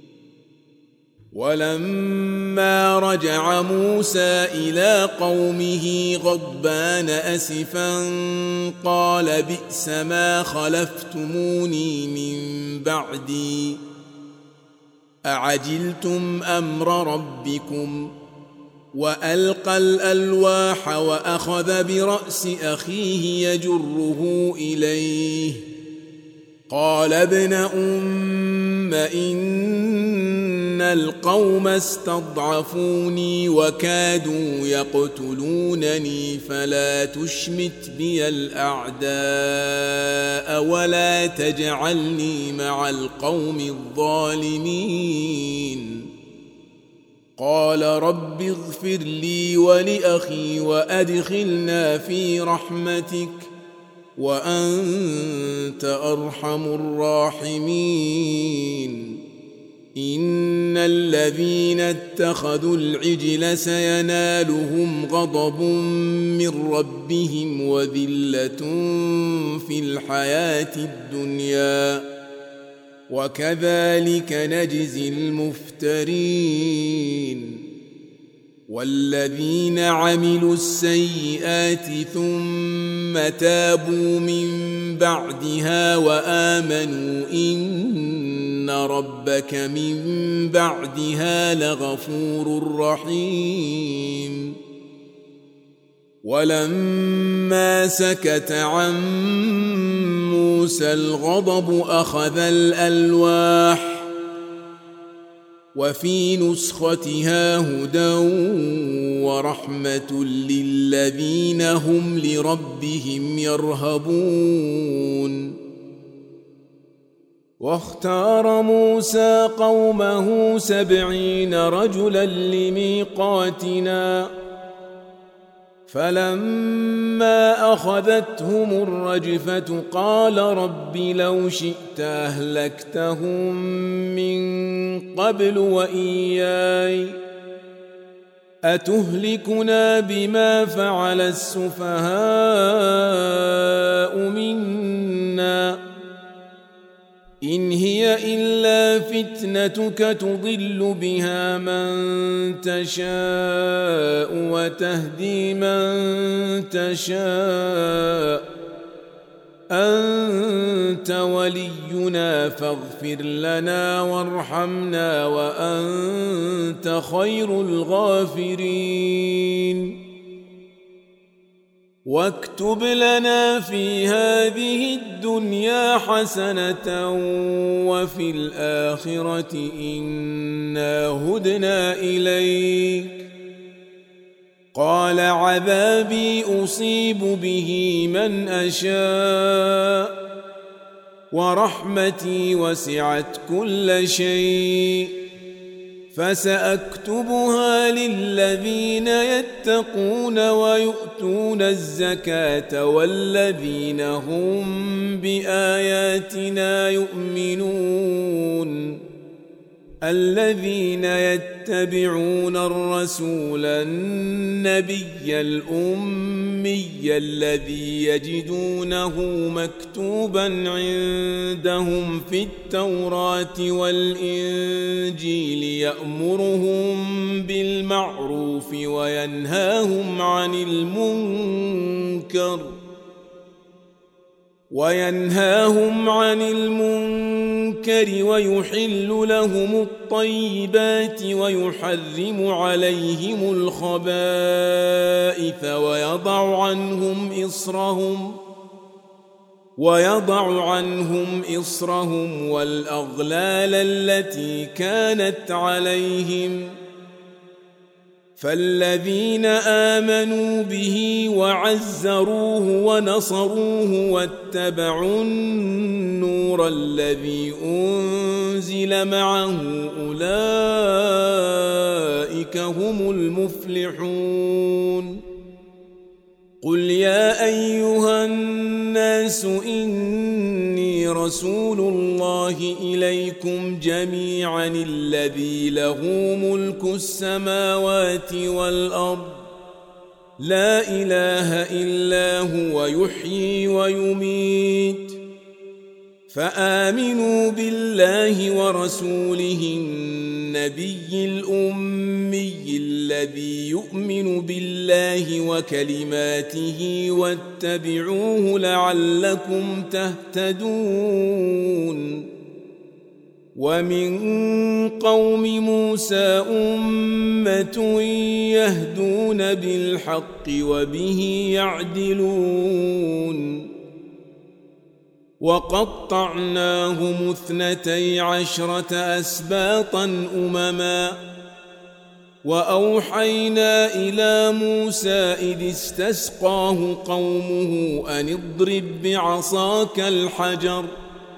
ولما رجع موسى إلى قومه غضبان أسفا قال بئس ما خلفتموني من بعدي أعجلتم أمر ربكم وألقى الألواح وأخذ برأس أخيه يجره إليه قال ابن أم إن القوم استضعفوني وكادوا يقتلونني فلا تشمت بي الأعداء ولا تجعلني مع القوم الظالمين قال رب اغفر لي ولأخي وأدخلنا في رحمتك وأنت أرحم الراحمين إن الذين اتخذوا العجل سينالهم غضب من ربهم وذلة في الحياة الدنيا وكذلك نجزي المفترين والذين عملوا السيئات ثم تابوا من بعدها وآمنوا إن ربك من بعدها لغفور رحيم ولما سكت عن موسى الغضب أخذ الألواح وفي نسختها هدى ورحمة للذين هم لربهم يرهبون واختار موسى قومه سبعين رجلا لميقاتنا فلما أخذتهم الرجفة قال رب لو شئت أهلكتهم من قبل وإياي أتهلكنا بما فعل السفهاء منا إن هي إلا فتنتك تضل بها من تشاء وتهدي من تشاء أنت ولينا فاغفر لنا وارحمنا وأنت خير الغافرين واكتب لنا في هذه الدنيا حسنة وفي الآخرة إنا هدنا إليك قال عذابي أصيب به من أشاء ورحمتي وسعت كل شيء فسأكتبها للذين يتقون ويؤتون الزكاة والذين هم بآياتنا يؤمنون الذين يتبعون الرسول النبي الأمي الذي يجدونه مكتوبا عندهم في التوراة والإنجيل يأمرهم بالمعروف وينهاهم عن المنكر وينهاهم عن المنكر ويحل لهم الطيبات ويحرم عليهم الخبائث ويضع عنهم إصرهم ويضع عنهم إصرهم والأغلال التي كانت عليهم فالذين آمنوا به وعزروه ونصروه واتبعوا النور الذي أنزل معه أولئك هم المفلحون قل يا أيها الناس إني رسول الله إليكم جميعا الذي له ملك السماوات والأرض لا إله إلا هو يحيي ويميت فآمنوا بالله ورسوله النبي الأمي الذي يؤمن بالله وكلماته واتبعوه لعلكم تهتدون ومن قوم موسى أمة يهدون بالحق وبه يعدلون وقطعناهم اثنتي عشرة أسباطا أمما وأوحينا إلى موسى إذ استسقاه قومه أن اضرب بعصاك الحجر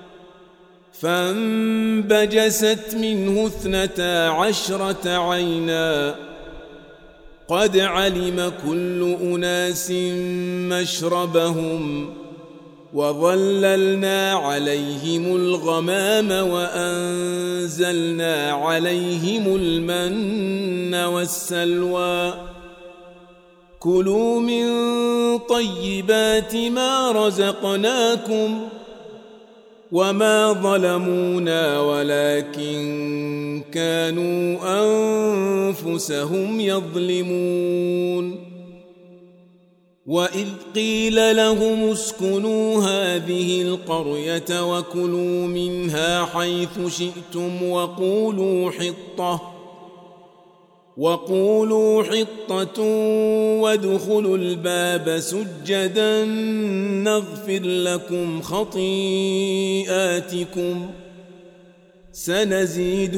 فانبجست منه اثنتا عشرة عينا قد علم كل أناس مشربهم وظللنا عليهم الغمام وأنزلنا عليهم المن والسلوى كلوا من طيبات ما رزقناكم وما ظلمونا ولكن كانوا أنفسهم يظلمون وإذ قيل لهم اسكنوا هذه القرية وكلوا منها حيث شئتم وقولوا حطة وقولوا حطة وادخلوا الباب سجدا نغفر لكم خطيئاتكم سنزيد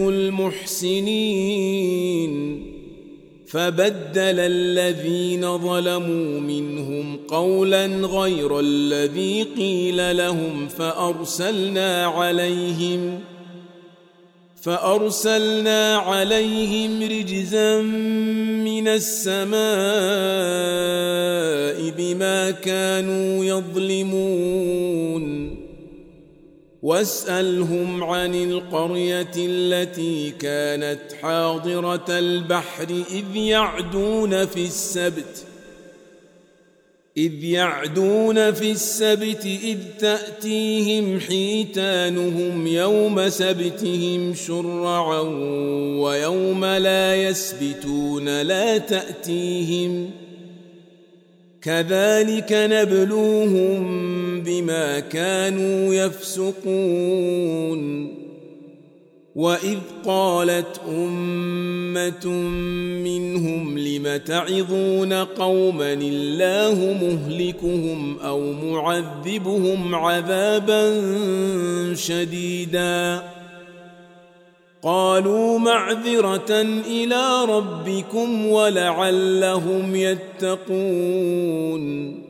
المحسنين فبدل الذين ظلموا منهم قولا غير الذي قيل لهم فأرسلنا عليهم فأرسلنا عليهم رجزا من السماء بما كانوا يظلمون واسألهم عن القرية التي كانت حاضرة البحر إذ يعدون في السبت إذ يعدون في السبت إذ تأتيهم حيتانهم يوم سبتهم شرعا ويوم لا يسبتون لا تأتيهم كذلك نبلوهم بما كانوا يفسقون وإذ قالت أمة منهم لم تعظون قوما الله مهلكهم أو معذبهم عذابا شديدا قالوا معذرة إلى ربكم ولعلهم يتقون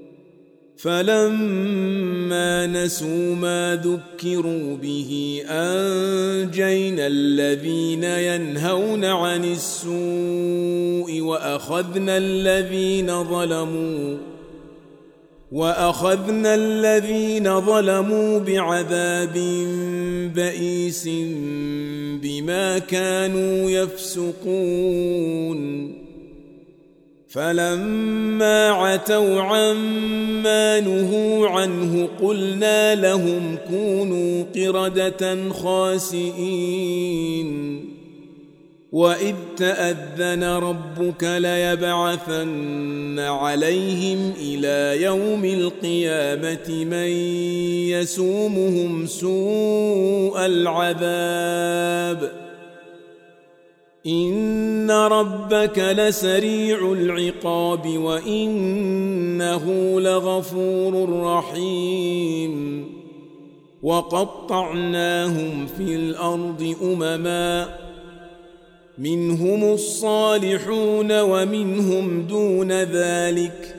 فلما نسوا ما ذكروا به أنجينا الذين ينهون عن السوء وأخذنا الذين ظلموا وأخذنا الذين ظلموا بعذاب بئيس بما كانوا يفسقون فلما عتوا عما نهوا عنه قلنا لهم كونوا قردة خاسئين وإذ تأذن ربك ليبعثن عليهم إلى يوم القيامة من يسومهم سوء العذاب إن ربك لسريع العقاب وإنه لغفور رحيم وقطعناهم في الأرض أمما منهم الصالحون ومنهم دون ذلك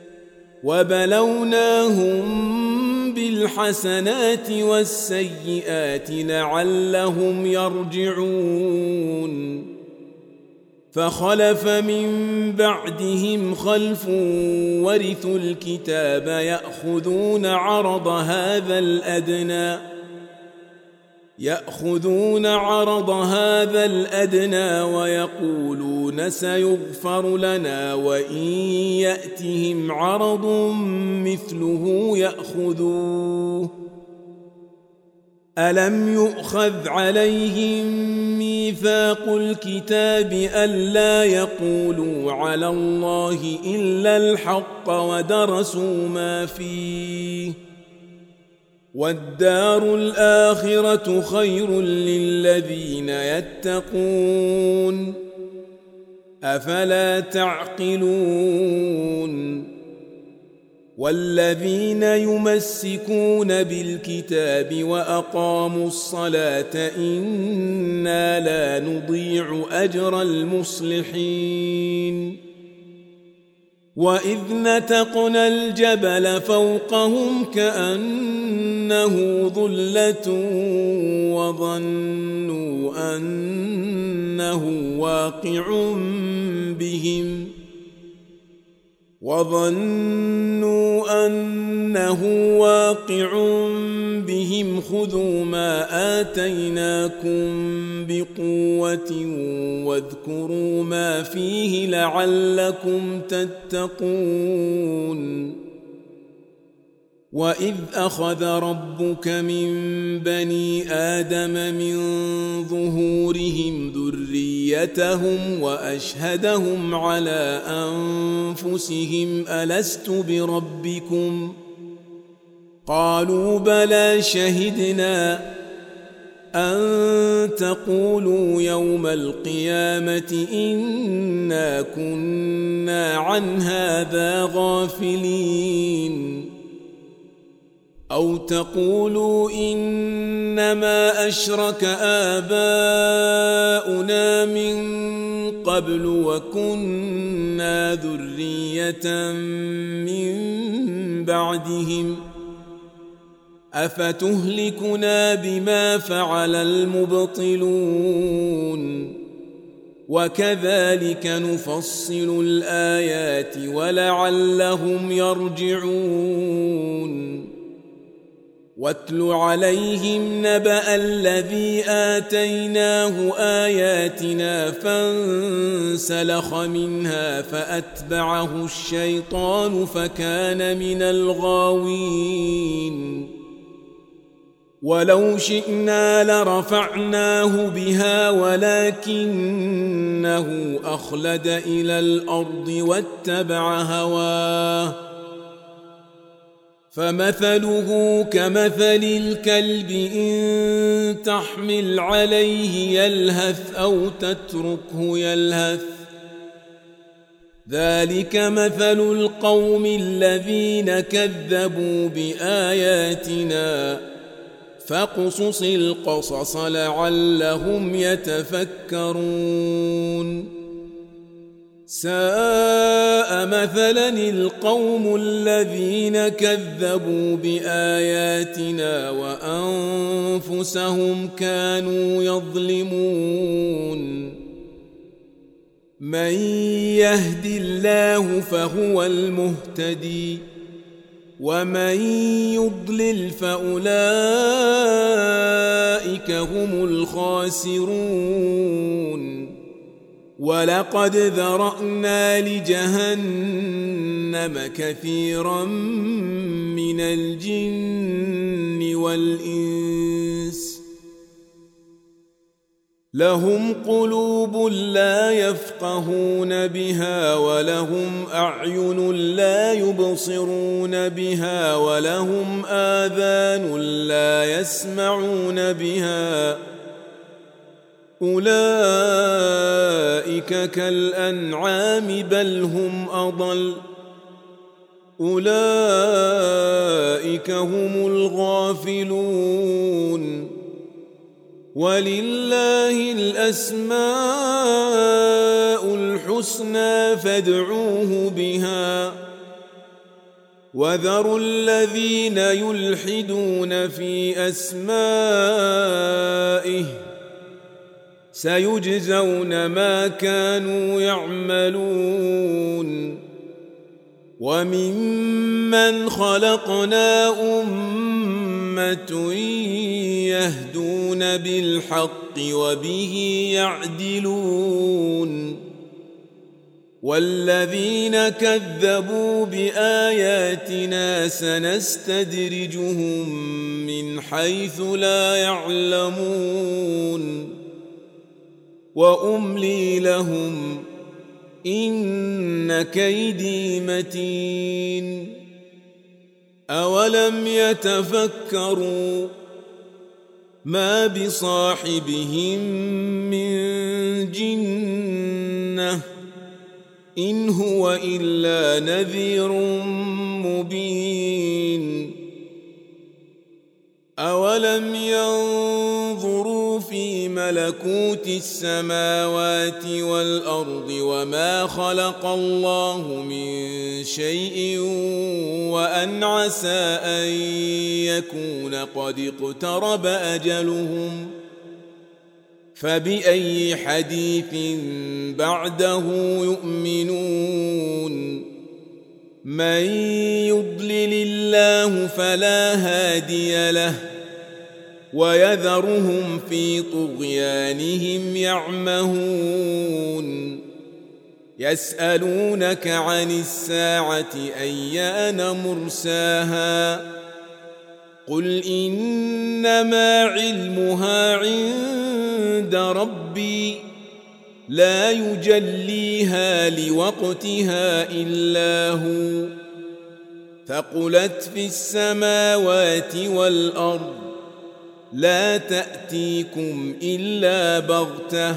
وبلوناهم بالحسنات والسيئات لعلهم يرجعون فخلف من بعدهم خلف ورثوا الكتاب يأخذون عرض هذا الأدنى يأخذون عرض هذا الأدنى ويقولون سيغفر لنا وإن يأتهم عرض مثله يأخذوه ألم يؤخذ عليهم ميثاق الكتاب ألا يقولوا على الله إلا الحق ودرسوا ما فيه والدار الآخرة خير للذين يتقون أفلا تعقلون والذين يمسكون بالكتاب وأقاموا الصلاة إنا لا نضيع أجر المصلحين وإذ نتقنا الجبل فوقهم كأنه ظلة وظنوا أنه واقع بهم وظنوا أنه واقع بهم خذوا ما آتيناكم بقوة واذكروا ما فيه لعلكم تتقون وإذ أخذ ربك من بني آدم من ظهورهم ذريتهم وأشهدهم على أنفسهم ألست بربكم قالوا بلى شهدنا أن تقولوا يوم القيامة إنا كنا عن هذا غافلين أو تقولوا إنما أشرك آباؤنا من قبل وكنا ذرية من بعدهم أفتهلكنا بما فعل المبطلون وكذلك نفصل الآيات ولعلهم يرجعون واتل عليهم نبأ الذي آتيناه آياتنا فانسلخ منها فأتبعه الشيطان فكان من الغاوين ولو شئنا لرفعناه بها ولكنه أخلد إلى الأرض واتبع هواه فمثله كمثل الكلب إن تحمل عليه يلهث أو تتركه يلهث ذلك مثل القوم الذين كذبوا بآياتنا فاقصص القصص لعلهم يتفكرون ساء مثلا القوم الذين كذبوا بآياتنا وأنفسهم كانوا يظلمون من يهد الله فهو المهتدي ومن يضلل فأولئك هم الخاسرون ولقد ذرأنا لجهنم كثيرا من الجن والإنس لهم قلوب لا يفقهون بها ولهم أعين لا يبصرون بها ولهم آذان لا يسمعون بها أولئك كالأنعام بل هم أضل أولئك هم الغافلون ولله الأسماء الحسنى فادعوه بها وذروا الذين يلحدون في أسمائه سيجزون ما كانوا يعملون وممن خلقنا أمة يهدون بالحق وبه يعدلون والذين كذبوا بآياتنا سنستدرجهم من حيث لا يعلمون وأملي لهم إن كيدي متين أولم يتفكروا ما بصاحبهم من جنة إن هو إلا نذير مبين أولم ينظروا في ملكوت السماوات والأرض وما خلق الله من شيء وأن عسى أن يكون قد اقترب أجلهم فبأي حديث بعده يؤمنون من يضلل الله فلا هادي له ويذرهم في طغيانهم يعمهون يسألونك عن الساعة أيان مرساها قل إنما علمها عند ربي لا يجليها لوقتها إلا هو ثقلت في السماوات والأرض لا تأتيكم إلا بغتة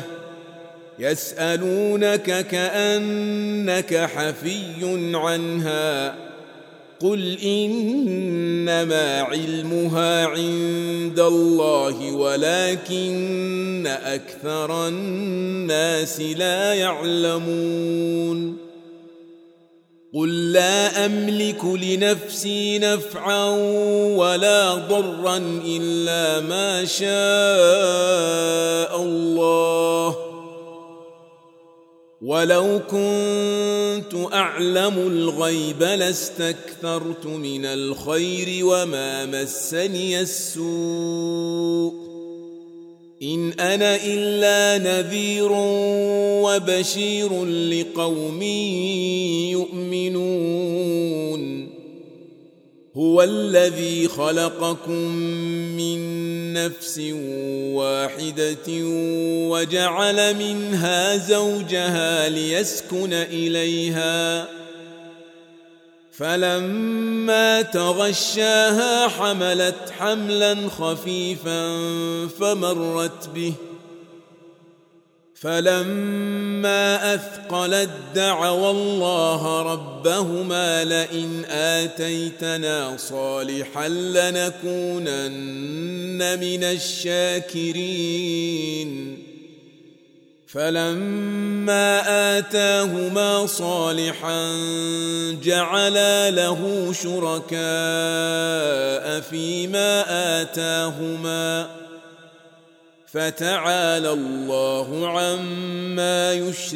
يسألونك كأنك حفي عنها قل إنما علمها عند الله ولكن أكثر الناس لا يعلمون قل لا أملك لنفسي نفعا ولا ضرا إلا ما شاء الله ولو كنت أعلم الغيب لاستكثرت من الخير وما مسني السوء إن أنا إلا نذير وبشير لقوم يؤمنون هو الذي خلقكم من نفس واحدة وجعل منها زوجها ليسكن إليها فلما تغشاها حملت حملا خفيفا فمرت به فلما أثقلت دعوا الله ربهما لئن آتيتنا صالحا لنكونن من الشاكرين فلما آتاهما صالحا جعلا له شركاء فيما آتاهما فتعالى الله عما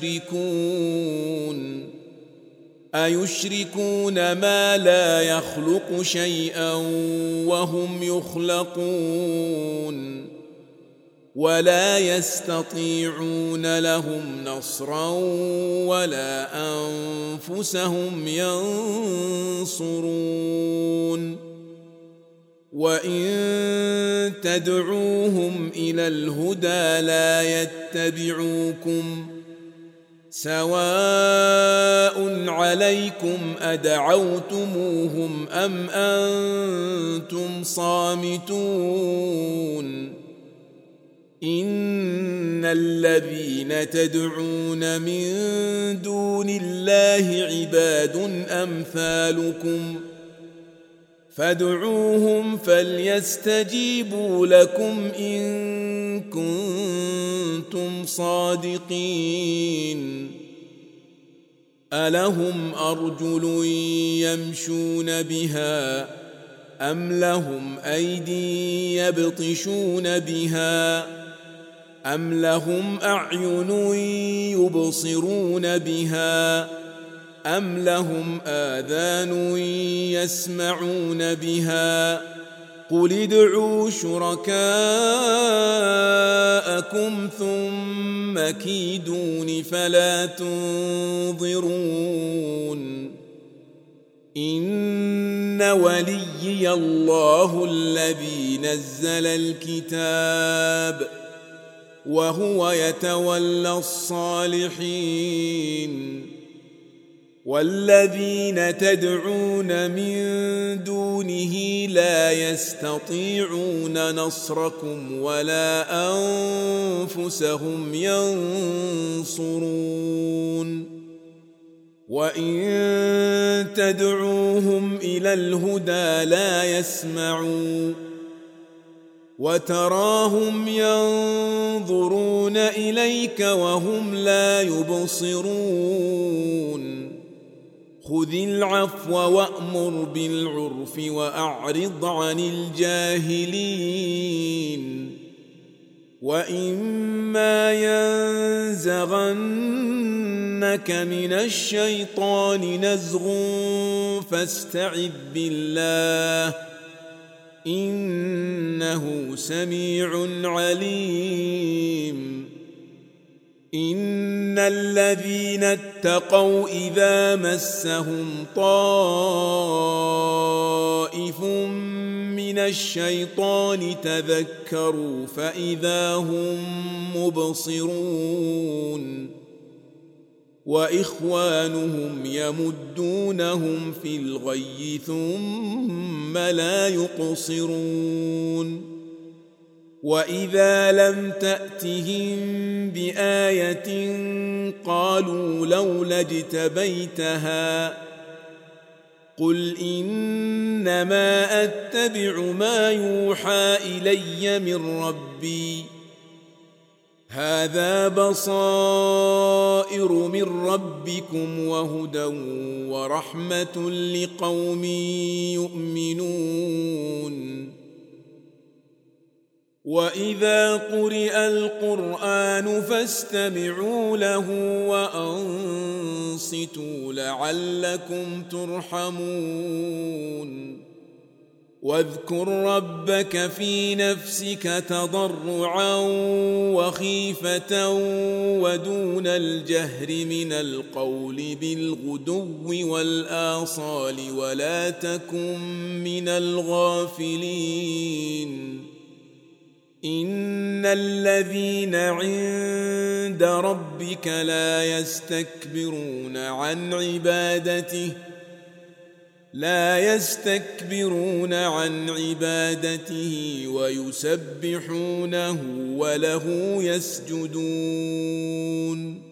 يشركون أيشركون ما لا يخلق شيئا وهم يخلقون ولا يستطيعون لهم نصرا ولا أنفسهم ينصرون وإن تدعوهم إلى الهدى لا يتبعوكم سواء عليكم أدعوتموهم أم أنتم صامتون إن الذين تدعون من دون الله عباد أمثالكم فادعوهم فليستجيبوا لكم إن كنتم صادقين ألهم أرجل يمشون بها أم لهم أيدي يبطشون بها أم لهم أعين يبصرون بها أم لهم آذان يسمعون بها قل ادعوا شركاءكم ثم كيدون فلا تنظرون إن وليي الله الذي نزل الكتاب وهو يتولى الصالحين والذين تدعون من دونه لا يستطيعون نصركم ولا أنفسهم ينصرون وإن تدعوهم إلى الهدى لا يسمعون وتراهم ينظرون إليك وهم لا يبصرون خذ العفو وأمر بالعرف وأعرض عن الجاهلين وإما ينزغنك من الشيطان نزغ فاستعذ بالله إنه سميع عليم إن الذين اتقوا إذا مسهم طائف من الشيطان تذكروا فإذا هم مبصرون وإخوانهم يمدونهم في الغي ثم لا يقصرون وإذا لم تأتهم بآية قالوا لولا اجتبيتها قل إنما أتبع ما يوحى إلي من ربي هذا بصائر من ربكم وهدى ورحمة لقوم يؤمنون وإذا قرئ القرآن فاستمعوا له وأنصتوا لعلكم ترحمون واذكر ربك في نفسك تضرعا وخيفة ودون الجهر من القول بالغدو والآصال ولا تكن من الغافلين إن الذين عند ربك لا يستكبرون عن عبادته لا يستكبرون عن عبادته ويسبحونه وله يسجدون